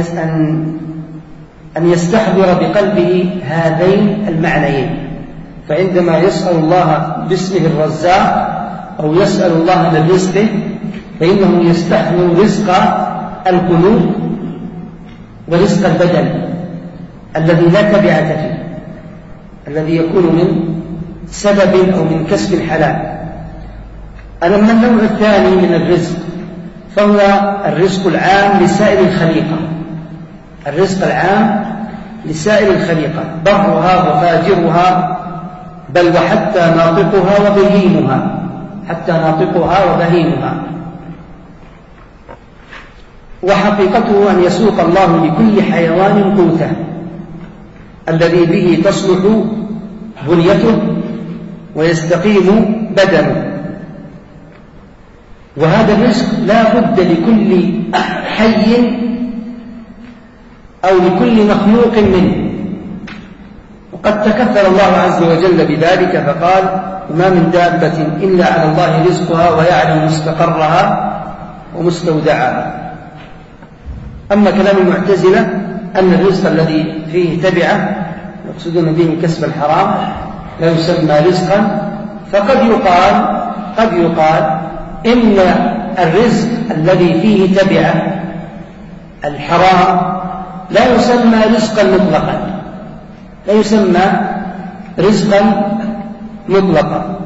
Speaker 1: أن يستحضر بقلبه هذين المعنيين. فعندما يسأل الله باسمه الرزاق أو يسأل الله من رزقه فإنه يستحضر رزق القلوب ورزق البدن الذي لا تبعة فيه الذي يكون من سبب أو من كسب حلال. أما النوع الثاني من الرزق فهو الرزق العام لسائر الخليقة الرزق العام لسائر الخليقة برها وفاجرها بل وحتى ناطقها وبهيمها حتى ناطقها وبهيمها. وحقيقته أن يسوق الله لكل حيوان قوته الذي به تصلح بنيته ويستقيم بدنه. وهذا الرزق لا بد لكل حي أو لكل مخلوق منه، وقد تكفل الله عز وجل بذلك فقال ما من دابة إلا على الله رزقها ويعلم مستقرها ومستودعها. أما كلام المعتزلة أن الرزق الذي فيه تبعة يقصدون به كسب الحرام لا يسمى رزقا، فقد يقال قد يقال إن الرزق الذي فيه تبعة الحرام لا يسمى رزقا مطلقا لا يسمى رزقا مطلقا.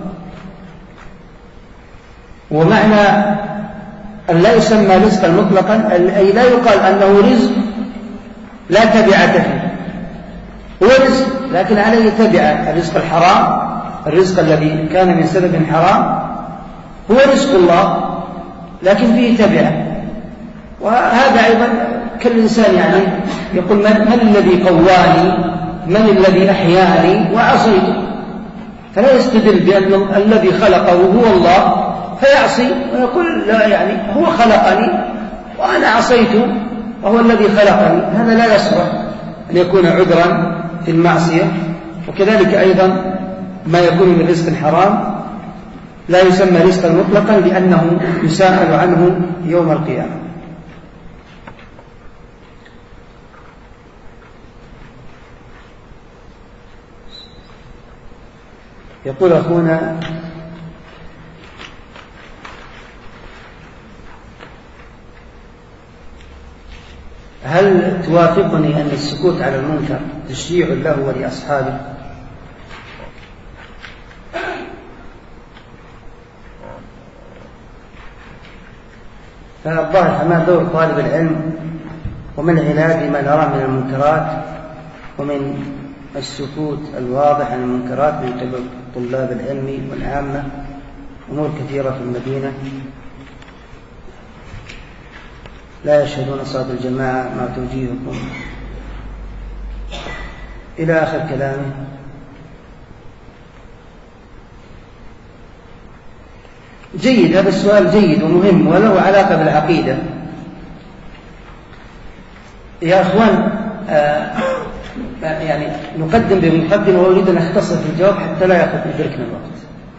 Speaker 1: ومعنى أن لا يسمى رزقا مطلقا أي لا يقال أنه رزق لا تبعة فيه، هو رزق لكن عليه تبعة. الرزق الحرام الرزق الذي كان من سبب حرام هو رزق الله لكن فيه تبعة. وهذا أيضا كالإنسان يعني يقول من, من الذي قواني من الذي أحياني وعصيته، فلا يستدل بأن الذي خلقه هو الله فيعصي ويقول لا يعني هو خلقني وأنا عصيته وهو الذي خلقني. هذا لا يصلح أن يكون عذرا في المعصية. وكذلك أيضا ما يكون من رزق حرام لا يسمى رزقا مطلقا لأنه يسأل عنه يوم القيامة. يقول أخونا هل توافقني أن السكوت على المنكر تشجيع له ولأصحابه؟ فالظاهر فما دور طالب العلم وما العلاج لما نراه من المنكرات ومن السكوت الواضح عن المنكرات من قبل طلاب العلم والعامة؟ أمور كثيرة في المدينة لا يشهدون صلاة الجماعة مع توجيهكم إلى آخر كلامه. جيد، هذا السؤال جيد ومهم وله علاقة بالعقيدة. يا أخوان، آه يعني نقدم بمقدمة وأريد أن أختصر في الجواب حتى لا يأخذ يدركنا الوقت.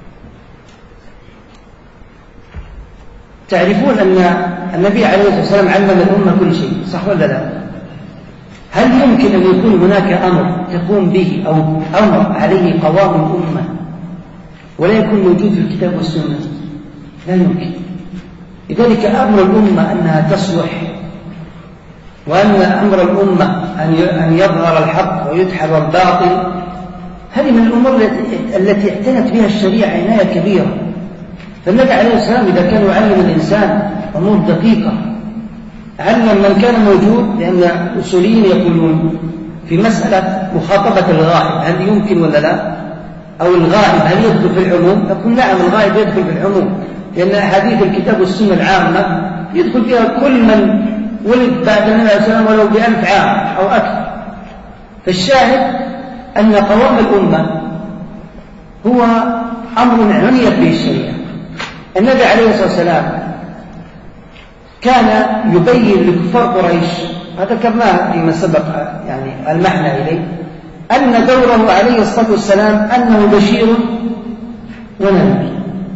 Speaker 1: تعرفون أن النبي عليه الصلاة والسلام علم الأمة كل شيء، صح ولا لا؟ هل يمكن أن يكون هناك أمر تقوم به أو أمر عليه قوام الأمة ولا يكون موجود في الكتاب والسنة؟ لا يمكن. لذلك أمر الأمة أنها تصلح، وأن أمر الأمة أن يظهر الحق ويدحض الباطل، هذه من الأمور التي اعتنت بها الشريعة عناية كبيرة. فالنبي عليه السلام إذا كان يعلم الإنسان أمور دقيقة علم من كان موجود، لأن الأصوليين يقولون في مسألة مخاطبة الغائب هل يمكن ولا لا، أو الغائب هل يدخل في العموم؟ يقول نعم الغائب يدخل في العموم، لأن أحاديث الكتاب والسنة العامة يدخل فيها كل من ولد بعد النبي عليه السلام ولو بألف عام أو أكثر. فالشاهد أن قوام الأمة هو أمر عنيت به الشريعة. النبي عليه الصلاة والسلام كان يبين لكفار قريش، ذكرناه فيما سبق يعني المعنى إليه، أن دوره عليه الصلاة والسلام أنه بشير ونذير،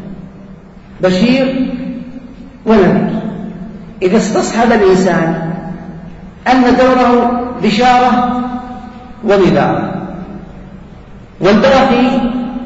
Speaker 1: بشير ونذير. إذا استصحب الإنسان أن دوره بشارة ونذار، والباقي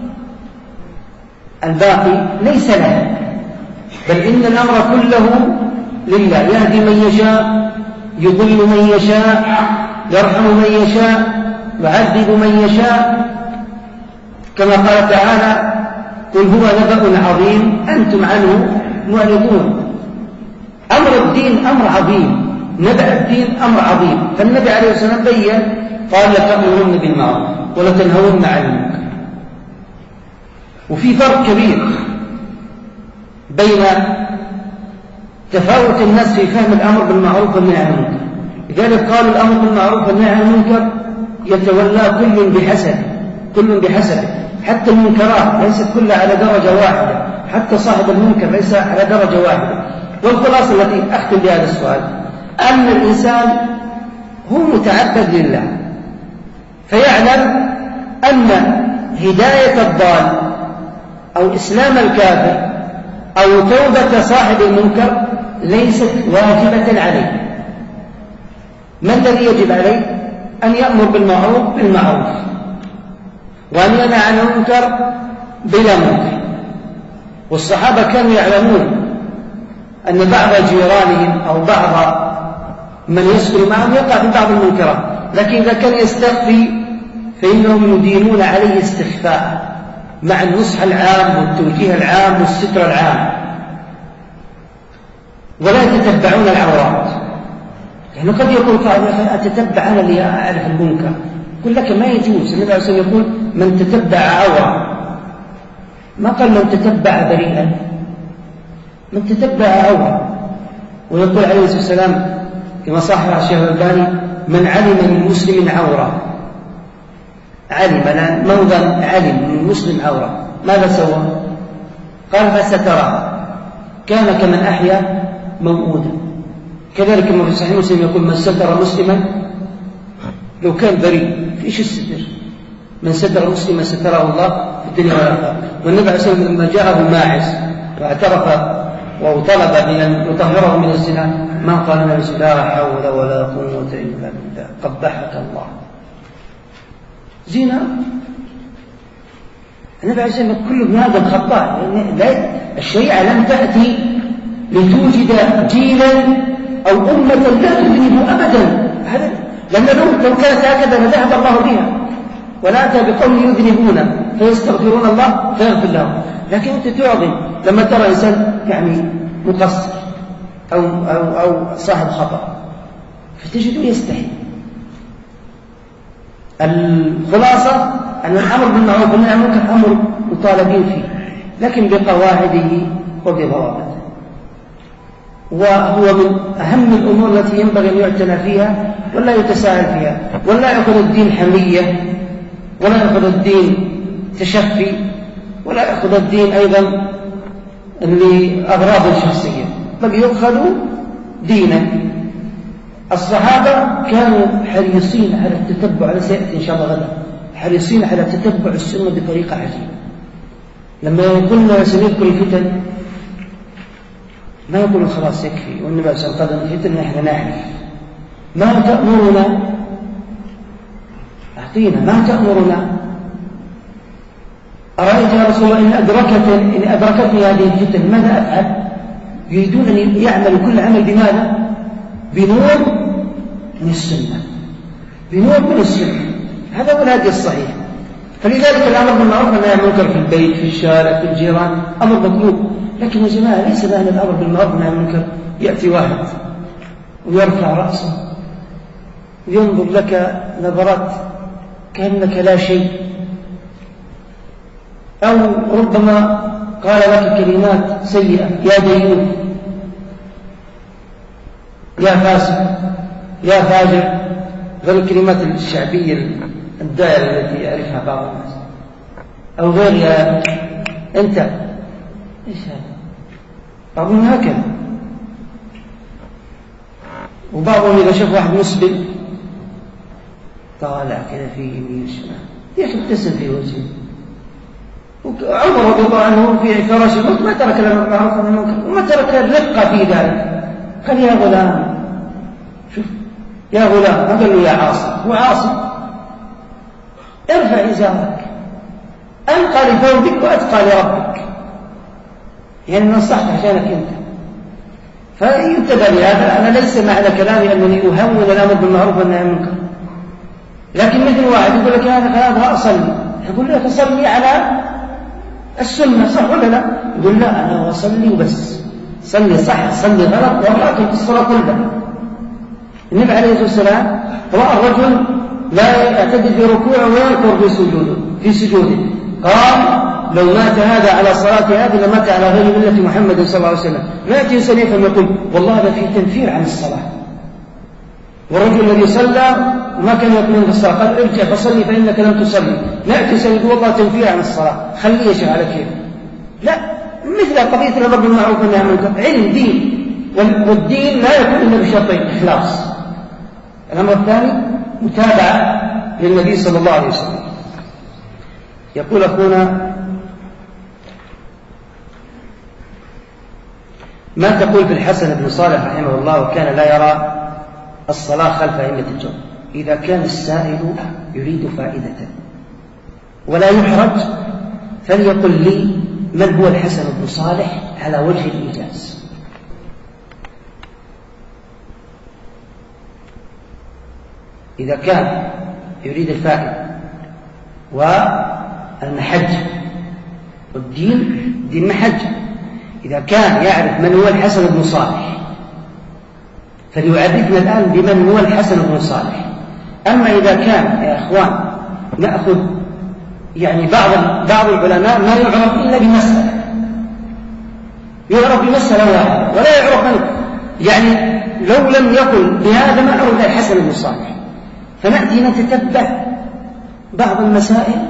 Speaker 1: الباقي ليس له، بل إن الأمر كله لله، يهدي من يشاء، يضل من يشاء، يرحم من يشاء، يعذب من يشاء، كما قال تعالى قل هو نبأ عظيم أنتم عنه معرضون. أمر الدين أمر عظيم، نبأ الدين أمر عظيم. فالنبي عليه الصلاة والسلام بين قال لتأمرن بالمعروف ولتنهون عن المنكر. وفي فرق كبير بين تفاوت الناس في فهم الأمر بالمعروف والنهي عن المنكر. لذلك قالوا الأمر بالمعروف والنهي عن المنكر يتولى كل بحسبه، كل بحسبه، حتى المنكرات ليست كلها على درجة واحدة، حتى صاحب المنكر ليس على درجة واحدة. والخلاصة التي أختم بهذا السؤال أن الإنسان هو متعبد لله، فيعلم أن هداية الضال أو إسلام الكافر أو توبة صاحب المنكر ليست واجبة عليه. ما الذي يجب عليه؟ أن يأمر بالمعروف بالمعروف وأن ينهى عن المنكر بلا منكر. والصحابة كانوا يعلمون أن بعض جيرانهم أو بعض من يسكن معهم يقع في بعض المنكرات، لكن إذا كان يستخفي فإنهم يدينون عليه استخفاء مع النصح العام والتوجيه العام والستر العام، ولا يتتبعون العورات. يعني قد يقول قائل أتتبع أنا اللي أعرف المنكر، يقول لك ما يجوز. النبي عليه الصلاة والسلام يقول من تتبع عورة، ما قال من تتبع بريئا، من تتبع عورة. ويقول عليه الصلاة والسلام كما صحح الشيخ الألباني من علم من مسلم عورة، علم الآن موضع علم من مسلم عورة، ماذا سوى؟ قال فسترى، كان كمن أحيا موؤودا. كذلك ما في صحيح مسلم يقول من ستر مسلما لو كان بريء، إيش الستر؟ من ستر مسلما ستره الله في الدنيا والآخرة. والنبي عليه الصلاة والسلام لما جاءه ماعز واعترف وطلب من يطهره من الزنا ما قال النبي لا حول ولا قوة إلا بالله قبحك الله. زنا النبي عليه الصلاة والسلام كل ابن آدم خطاء. الشريعة لم تأتي لتوجد جيلا أو أمة لا تذنب أبدا، هذا لأن لو كانت هكذا لذهب الله بها، ولا أتى بقوم يذنبون فيستغفرون الله فيغفر لهم. لكن أنت تعظم لما ترى إنسان يعني مقصر أو, أو, أو صاحب خطأ فتجده يستحي. الخلاصة أن الأمر بالمعروف والنهي عن المنكر أمر مطالبين فيه، لكن بقواعده وبضوابطه، وهو من أهم الأمور التي ينبغي أن يعتنى فيها ولا يتساهل فيها، ولا يأخذ الدين حمية، ولا يأخذ الدين تشفي، ولا يأخذ الدين أيضا لأغراض شخصية، بل يؤخذ دينا. الصحابة كانوا حريصين على التتبع، على سيأتي إن شاء الله غدا، حريصين على تتبع السنة بطريقة عجيبة. لما يقولنا سنذكر الفتن ما يقولون خلاص يكفي، والنبي صلى الله عليه وسلم الفتن نحن نعرف. ما تأمرنا؟ أعطينا ما تأمرنا. أرأيت يا رسول الله إن أدركت إن أدركتني هذه الفتن ماذا أفعل؟ يريدون أن يعملوا كل عمل بماذا؟ بنور من السنة، بنور من السنة. هذا هو الهدي الصحيح. فلذلك الأمر بالمعروف والنهي عن المنكر في البيت، في الشارع، في الجيران أمر مطلوب. لكن يا جماعة ليس معنى الأمر بالمعروف والنهي عن المنكر يأتي واحد ويرفع رأسه وينظر لك نظرات كأنك لا شيء، أو ربما قال لك كلمات سيئة، يا ديوث، يا فاسق، يا فاجر، غير الكلمات الشعبية الدائرة التي يعرفها بعض الناس، أو غير يا أنت. إيش هذا؟ بعضهم هكذا، وبعضهم إذا شاف واحد مسبل طالع كذا في يمين الشمال يا أخي ابتسم في وجهه. عمر رضي الله عنه في فراش الموت ما ترك المعروف عن المنكر وما ترك الرقة في ذلك. قال يا غلام، شوف يا غلام، ما قال له يا عاصم، هو عاصم، ارفع إزارك، أنقى لثوبك وأتقى لربك، يعني نصحت عشانك أنت. فينتبه لهذا. أنا ليس معنى كلامي أنني أهون الأمر بالمعروف والنهي عن المنكر، لكن مثل واحد يقول لك هذا هذا أصلي، يقول لك أصلي على السنة صح ولا لا؟ يقول لا أنا أصلي وبس، صلي صح صلي غلط وأترك الصلاة كلها. النبي عليه الصلاة والسلام رأى الرجل لا يعتدل في ركوعه وينكر في سجوده في سجوده قال لو مات هذا على صلاة هذه لمات على غير ملة محمد صلى الله عليه وسلم. ما يأتي إنسان يفهم يقول والله هذا فيه تنفير عن الصلاة، والرجل الذي صلى وما كان يقوم بالصلاة قال ارجع فصلي فإنك لم تصلي. لا يأتي إنسان يقول والله تنفير عن الصلاة، خليه يشغل على كيف. لا، مثل قضية الأمر بالمعروف والنهي عن المنكر علم دين، والدين لا يكون إلا بشرطين: إخلاص. الأمر الثاني متابعة للنبي صلى الله عليه وسلم. يقول أخونا ما تقول في الحسن بن صالح رحمه الله وكان لا يرى الصلاة خلف أئمة الجو؟ إذا كان السائل يريد فائدة ولا يحرج فليقل لي من هو الحسن بن صالح على وجه الإيجاز. إذا كان يريد الفائدة والمحجة والدين دين محجة، إذا كان يعرف من هو الحسن بن صالح فليعرفنا الآن بمن هو الحسن بن صالح. أما إذا كان يا أخوان نأخذ يعني بعض بعض العلماء ما يعرف إلا بمسألة، يعرف بمسألة واحدة ولا يعرف من، يعني لو لم يقل بهذا ما عرف الحسن بن صالح. فنأتي نتتبع بعض المسائل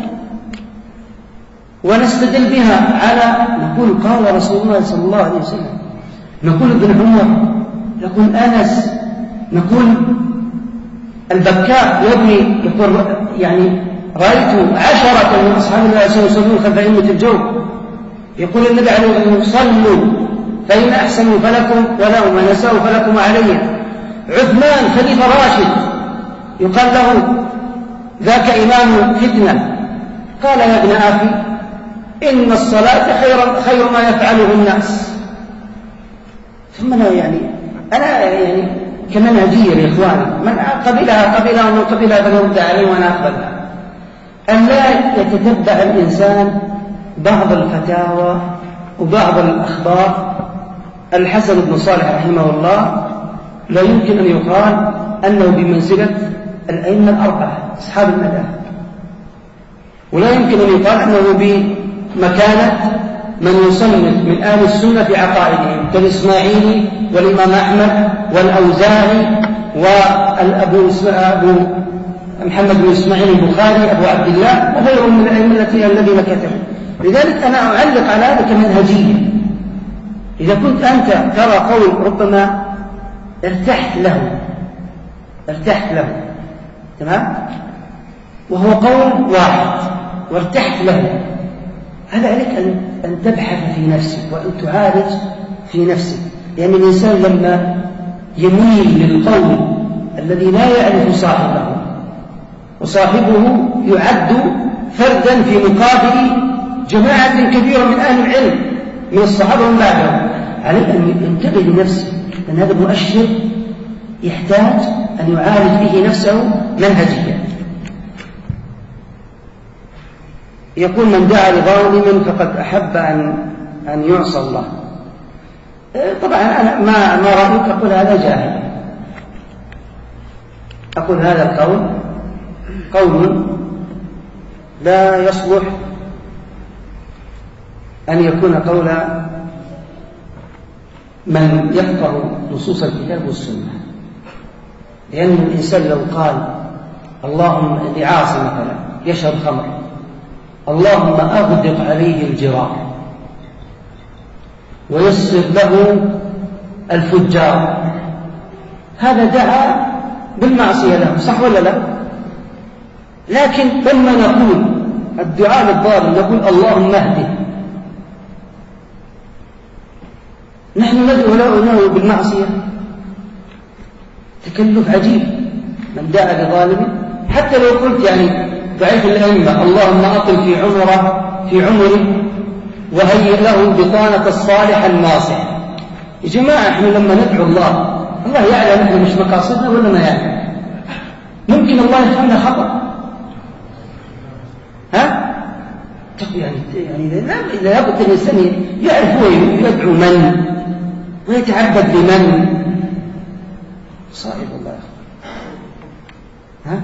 Speaker 1: ونستدل بها على نقول قال رسول الله صلى الله عليه وسلم، نقول ابن عمر، نقول أنس، نقول البكاء يبني يقول يعني رأيت عشرة من أصحاب الله يصلون خلف أئمة الجو. يقول النبي عليه الصلاة والسلام صلوا فإن أحسنوا فلكم ولهم وإن أساءوا فلكم علي. عثمان خليفة راشد يقال له ذاك إمام فتنة، قال يا ابن أخي إن الصلاة خير, خير ما يفعله الناس. ثم أنا يعني أنا يعني كمنهجية لإخواني، من قبلها قبلها ومن قبلها فليرد عليه وأنا أقبلها. أن لا يتتبع الإنسان بعض الفتاوى وبعض الأخبار. الحسن بن صالح رحمه الله لا يمكن أن يقال أنه بمنزلة الأئمة الأربعة أصحاب المذاهب، ولا يمكن أن يقال أنه بمكانة من يصنف من أهل السنة في عقائدهم كالإسماعيلي والإمام أحمد والأوزاعي وأبو محمد بن إسماعيل البخاري أبو عبد الله وغيرهم من الأئمة الذين كتبوا. لذلك أنا أعلق على هذا كمنهجية. إذا كنت أنت ترى قول ربما ارتحت له ارتحت له تمام، وهو قول واحد وارتحت له، هذا عليك أن, أن تبحث في نفسك وأن تعالج في نفسك. لأن يعني الإنسان لما يميل للقول الذي لا يعرف صاحبه وصاحبه يعد فردا في مقابل جماعة كبيرة من أهل العلم من الصحابة ومن بعدهم، عليك أن ينتبه لنفسه، لأن هذا مؤشر يحتاج أن يعالج به نفسه منهجيا. يقول من دعا لظالم فقد أحب أن أن يعصى الله. طبعا أنا ما ما رأيك أقول هذا جاهل، أقول هذا القول قول لا يصلح أن يكون قول من يفقه نصوص الكتاب والسنة. لأن الإنسان لو قال اللهم لعاصي مثلا يشرب خمر اللهم أغدق عليه الجرار ويسر له الفجار، هذا دعا بالمعصية له، صح ولا لا؟ لكن لما نقول الدعاء للضال نقول اللهم اهده، نحن ندعو له بالمعصية، تكلف عجيب. من دعا لظالم حتى لو قلت يعني ضعيف الأئمة اللهم أطل في عمره في عمره وهيئ له بطانة الصالح الناصح. يا جماعة احنا لما ندعو الله الله يعلم احنا مش مقاصدنا ولا ما يعلم؟ ممكن الله يفهمنا خطأ، ها؟ يعني يعني لا بد الإنسان يعرف هو يدعو من ويتعبد لمن. صائب الله ها؟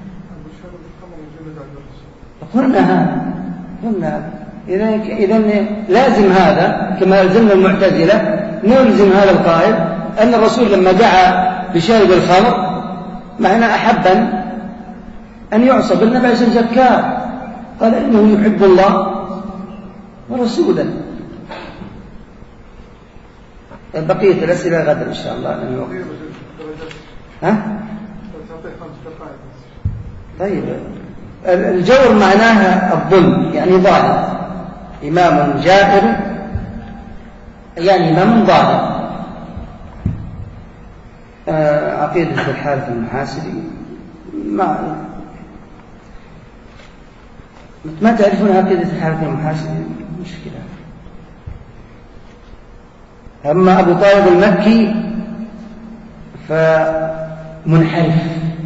Speaker 1: قلنا هذا قلنا إذا إذا لازم هذا كما لزمنا المعتزلة نلزم هذا القائل أن الرسول لما دعا بشارب الخمر معنى أحب أن يعصى بالنبي زكاه، قال إنه يحب الله ورسوله. بقية الأسئلة غدا إن شاء الله. ها؟ طيب الجور معناها الظلم، يعني ظالم، إمام جائر يعني إمام ظالم. عقيدة الحارث المحاسبي ما ما تعرفون عقيدة الحارث المحاسبي؟ مشكلة. أما أبو طالب المكي فمنحرف،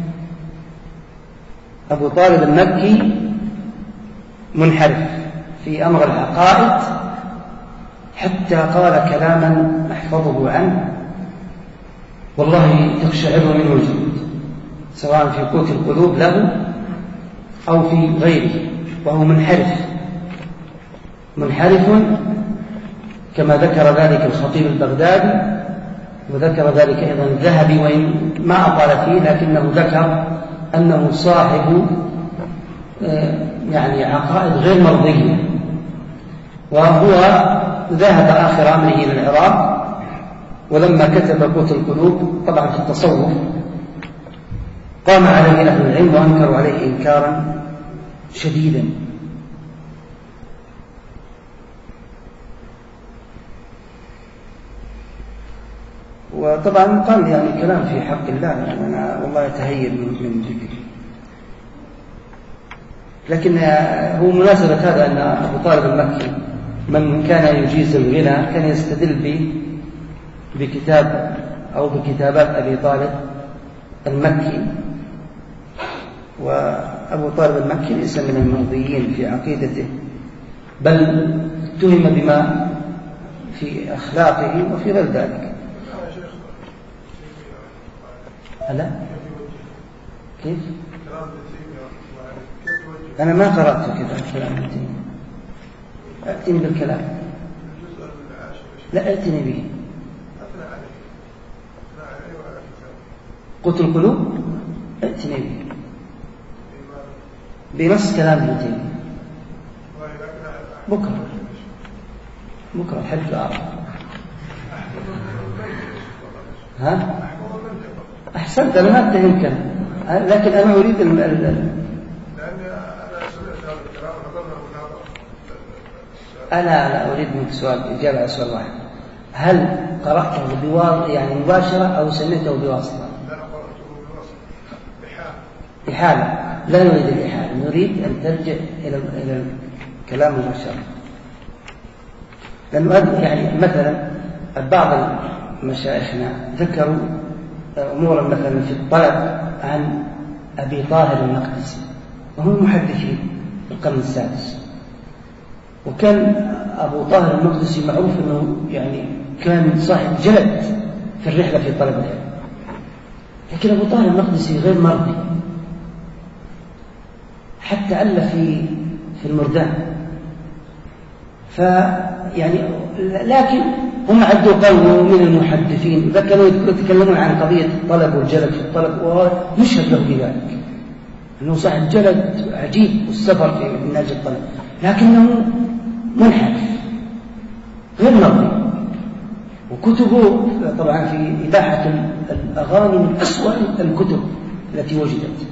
Speaker 1: أبو طالب المكي منحرف في أمر العقائد، حتى قال كلاما أحفظه عنه والله تقشعر منه الجلود، سواء في قوت القلوب له أو في غيره، وهو منحرف منحرف كما ذكر ذلك الخطيب البغدادي، وذكر ذلك أيضا الذهبي وإن ما أطال فيه، لكنه ذكر أنه صاحب يعني عقائد غير مرضية، وهو ذهب آخر أمره إلى العراق، ولما كتب قوت القلوب طبعا في التصوف قام عليه أهل العلم وأنكروا عليه إنكارا شديدا. وطبعا قال يعني كلام في حق الله، يعني أنا والله يتهيب من من ذكري. لكن هو مناسبة هذا أن أبو طالب المكي من كان يجيز الغنى كان يستدل به بكتاب أو بكتابات أبي طالب المكي. وأبو طالب المكي ليس من المرضيين في عقيدته، بل اتهم بما في أخلاقه وفي غير ذلك. ألا كيف؟ أنا ما قرأت كذا كلام ابن تيمية. أأتني بالكلام، لا أأتني به. قوت القلوب أأتني به بنص كلام ابن تيمية. بكرة بكرة الحج أعرف. ها؟ أحسنت، أنا ما أتهمك، لكن أنا أريد ال ال أنا لا أريد منك سؤال، إجابة على سؤال واحد. هل قرأته بوا يعني مباشرة أو سمعته بواسطة؟
Speaker 2: لا، قرأته بواسطة.
Speaker 1: إحالة. لا نريد الإحالة، نريد أن ترجع إلى إلى الكلام مباشرة. لأنه يعني مثلا بعض مشايخنا ذكروا أمورا مثلا في الطلب عن أبي طاهر المقدسي، وهم محدثين في القرن السادس. وكان أبو طاهر المقدسي معروف أنه يعني كان صاحب جلد في الرحلة في طلب العلم، لكن أبو طاهر المقدسي غير مرضي، حتى ألف في في المردان. فيعني لكن هم عدوا قوله من المحدثين، إذا كانوا يتكلمون عن قضية الطلب والجلد في الطلب، ويشهد له بذلك أنه صاحب جلد عجيب والسفر في منهاج الطلب، لكنه منحرف غير مرضي. وكتبه طبعا في إباحة الأغاني من أسوأ الكتب التي وجدت.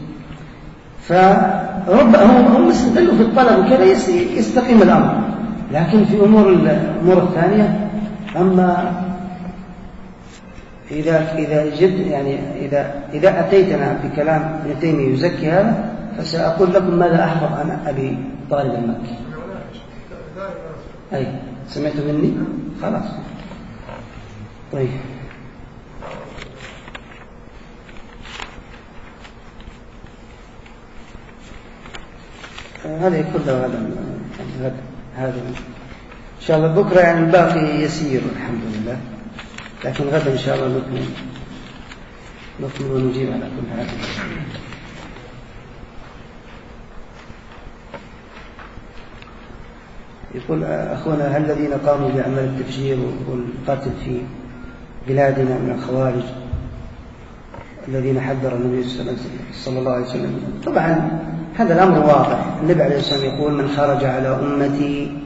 Speaker 1: فربما هم استدلوا في الطلب وكذا يستقيم الأمر، لكن في أمور الأمور الثانية. أما إذا إذا جد يعني إذا إذا أتيتنا بكلام ابن تيمية يزكي هذا، فسأقول لكم ماذا أحفظ عن أبي طالب المكي. أي سمعت مني خلاص. طيب هذه كلها غدا غدا هذا إن شاء الله. بكرة يعني الباقي يسير الحمد لله، لكن غدا إن شاء الله نكمل نكمل ونجيب على كل حال. يقول أخونا: هل الذين قاموا بأعمال التفجير والقتل في بلادنا من الخوارج الذين حذر النبي صلى الله عليه وسلم؟ طبعا هذا الأمر واضح. النبي عليه الصلاة والسلام يقول: من خرج على أمتي،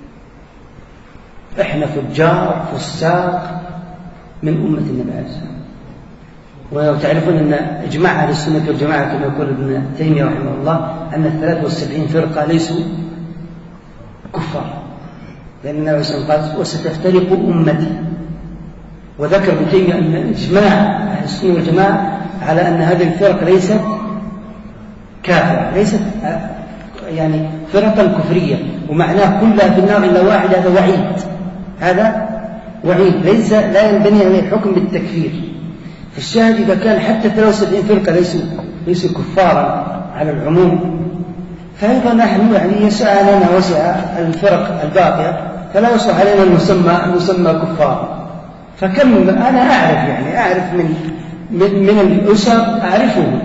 Speaker 1: إحنا فجار فساق من أمة النبي عليه الصلاة والسلام. وتعرفون أن إجماع أهل السنة والجماعة كما يقول ابن تيمية رحمه الله أن الثلاث والسبعين فرقة ليسوا كفار، لأن النبي عليه الصلاة والسلام قال: وستفترق أمتي. وذكر ابن تيمية أن إجماع أهل السنة والجماعة على أن هذه الفرق ليست كافرة، ليست يعني فرقا كفرية، ومعناه كلها في النار إلا واحد. هذا وعيد، هذا وعيد ليس لا ينبني عليه حكم بالتكفير. فالشاهد إذا كان حتى ثلاثة وسبعين فرقة ليسوا ليسوا كفارا على العموم، فأيضا نحن يعني يسعى لنا وسع الفرق الباقية، فلا يصلح علينا المسمى المسمى كفار. فكم أنا أعرف يعني أعرف من من, من الأسر أعرفهم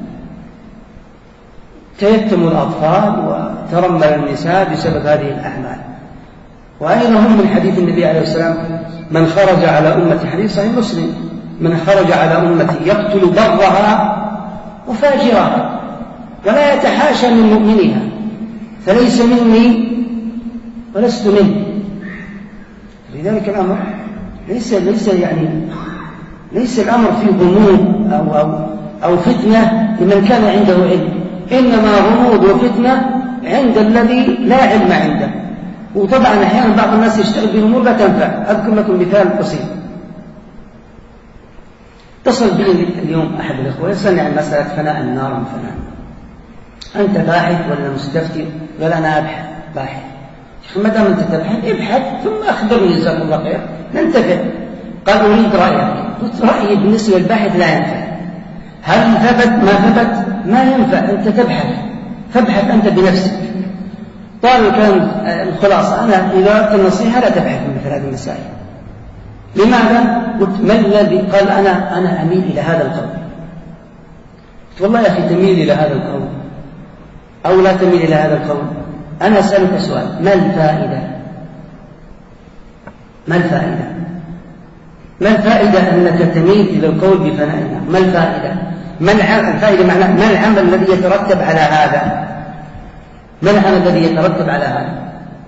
Speaker 1: تيتموا الأطفال وترمل النساء بسبب هذه الأعمال. وأيضا هم من حديث النبي عليه السلام: من خرج على أمتي، حديث صحيح مسلم: من خرج على أمتي يقتل برها وفاجرها ولا يتحاشى من مؤمنها فليس مني ولست منه. لذلك الأمر ليس ليس يعني ليس الأمر في غموض أو أو أو فتنة لمن كان عنده علم، إنما غموض وفتنة عند الذي لا علم عنده. وطبعا أحيانا بعض الناس يشتغل بأمور لا تنفع. أذكر لكم مثال بسيط. اتصل بي اليوم أحد الأخوة يسألني عن مسألة فناء النار من فناء. أنت باحث ولا مستفتي؟ قال: أنا أبحث باحث. ما دام أنت تبحث ابحث ثم أخبرني جزاك الله خير، ننتفع. قال أريد رأيك. قلت رأيي بالنسبة للباحث لا ينفع. هل ثبت ما ثبت ما ينفع، أنت تبحث فابحث أنت بنفسك. قال كان الخلاصة أنا إذا أردت النصيحة لا تبحث من مثل هذه المسائل. لماذا؟ قلت ما الذي؟ قال أنا أنا أميل إلى هذا القول. قلت والله يا أخي تميل إلى هذا القول أو لا تميل إلى هذا القول، أنا أسألك سؤال، ما الفائدة؟ ما الفائدة؟ ما الفائدة أنك تميل إلى القول بفناء النار؟ ما الفائدة؟ ما الفائدة معناه ما العمل الذي يترتب على هذا؟ ما العمل الذي يترتب على هذا؟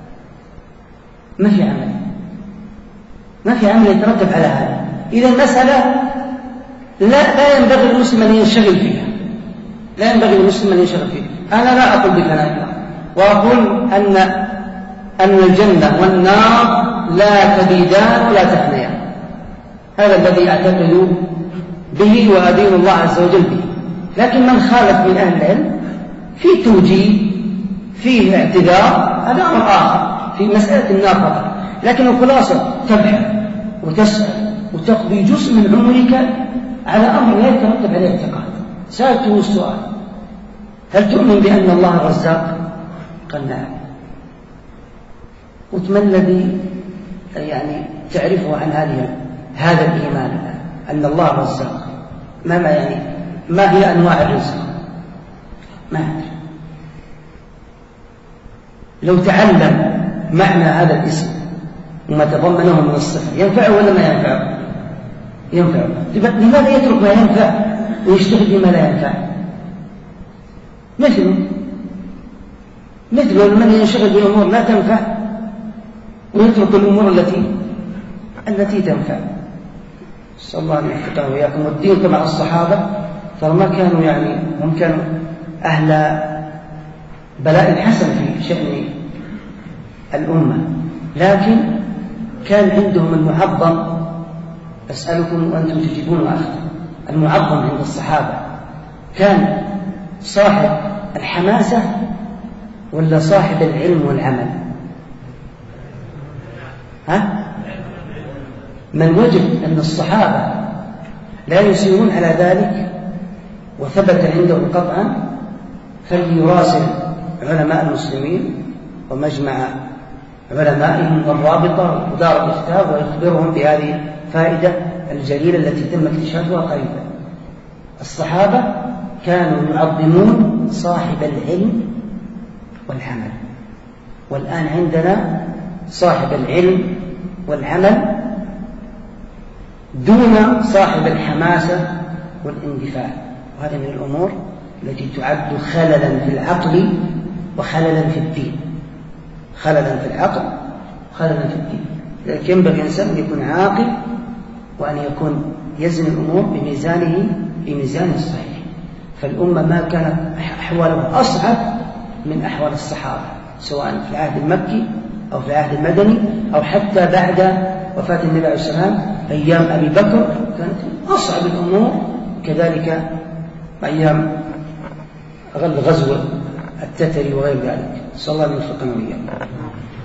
Speaker 1: ما في عمل، ما في عمل يترتب على هذا. إذا المسألة لا لا ينبغي المسلم أن ينشغل فيها، لا ينبغي المسلم أن ينشغل فيها. أنا لا أقول بفناء النار، وأقول أن أن الجنة والنار لا تبيدان ولا تفنيان، هذا الذي أعتقد به وأدين الله عز وجل به. لكن من خالف من أهل العلم في توجيه فيه اعتذار هذا أمر آخر في مسألة النار فقط. لكن الخلاصة تبحث وتسأل وتقضي جزء من عمرك على أمر لا يترتب عليه اعتقاد. سألته السؤال هل تؤمن بأن الله الرزاق؟ قال نعم. قلت ما الذي يعني تعرفه عن هذه هذا الإيمان أن الله الرزاق؟ ما ما يعني ما هي أنواع الرزق؟ ما أدري. لو تعلم معنى هذا الاسم وما تضمنه من الصفة ينفعه ولا ما ينفعه؟ ينفعه. لماذا يترك ما ينفع ويشتغل بما لا ينفع؟ مثله مثله من ينشغل بأمور لا تنفع ويترك الأمور التي التي تنفع. صلى الله عليه وسلم وإياكم. والدين طبعا الصحابة ترى ما كانوا يعني هم كانوا أهل بلاء حسن في شأن الأمة، لكن كان عندهم المعظم. أسألكم وأنتم تجيبون وأخذ المعظم عند الصحابة كان صاحب الحماسة ولا صاحب العلم والعمل؟ ها؟ من وجد أن الصحابة لا يسيرون على ذلك وثبت عنده قطعا فليراسل علماء المسلمين ومجمع علمائهم والرابطة ودار الإفتاء ويخبرهم بهذه الفائدة الجليلة التي تم اكتشافها قريبا. الصحابة كانوا يعظمون صاحب العلم والعمل، والآن عندنا صاحب العلم والعمل دون صاحب الحماسة والاندفاع، وهذا من الأمور التي تعد خللا في العقل وخللا في الدين. خللا في العقل وخللا في الدين. لذلك ينبغي الإنسان أن يكون عاقل وأن يكون يزن الأمور بميزانه بميزانه الصحيح. فالأمة ما كانت أحوالها أصعب من أحوال الصحابة سواء في العهد المكي أو في العهد المدني أو حتى بعد وفاة النبي عليه السلام أيام أبي بكر كانت أصعب الأمور، كذلك أيام غزو التتري وغير ذلك. صلى الله عليه وسلم.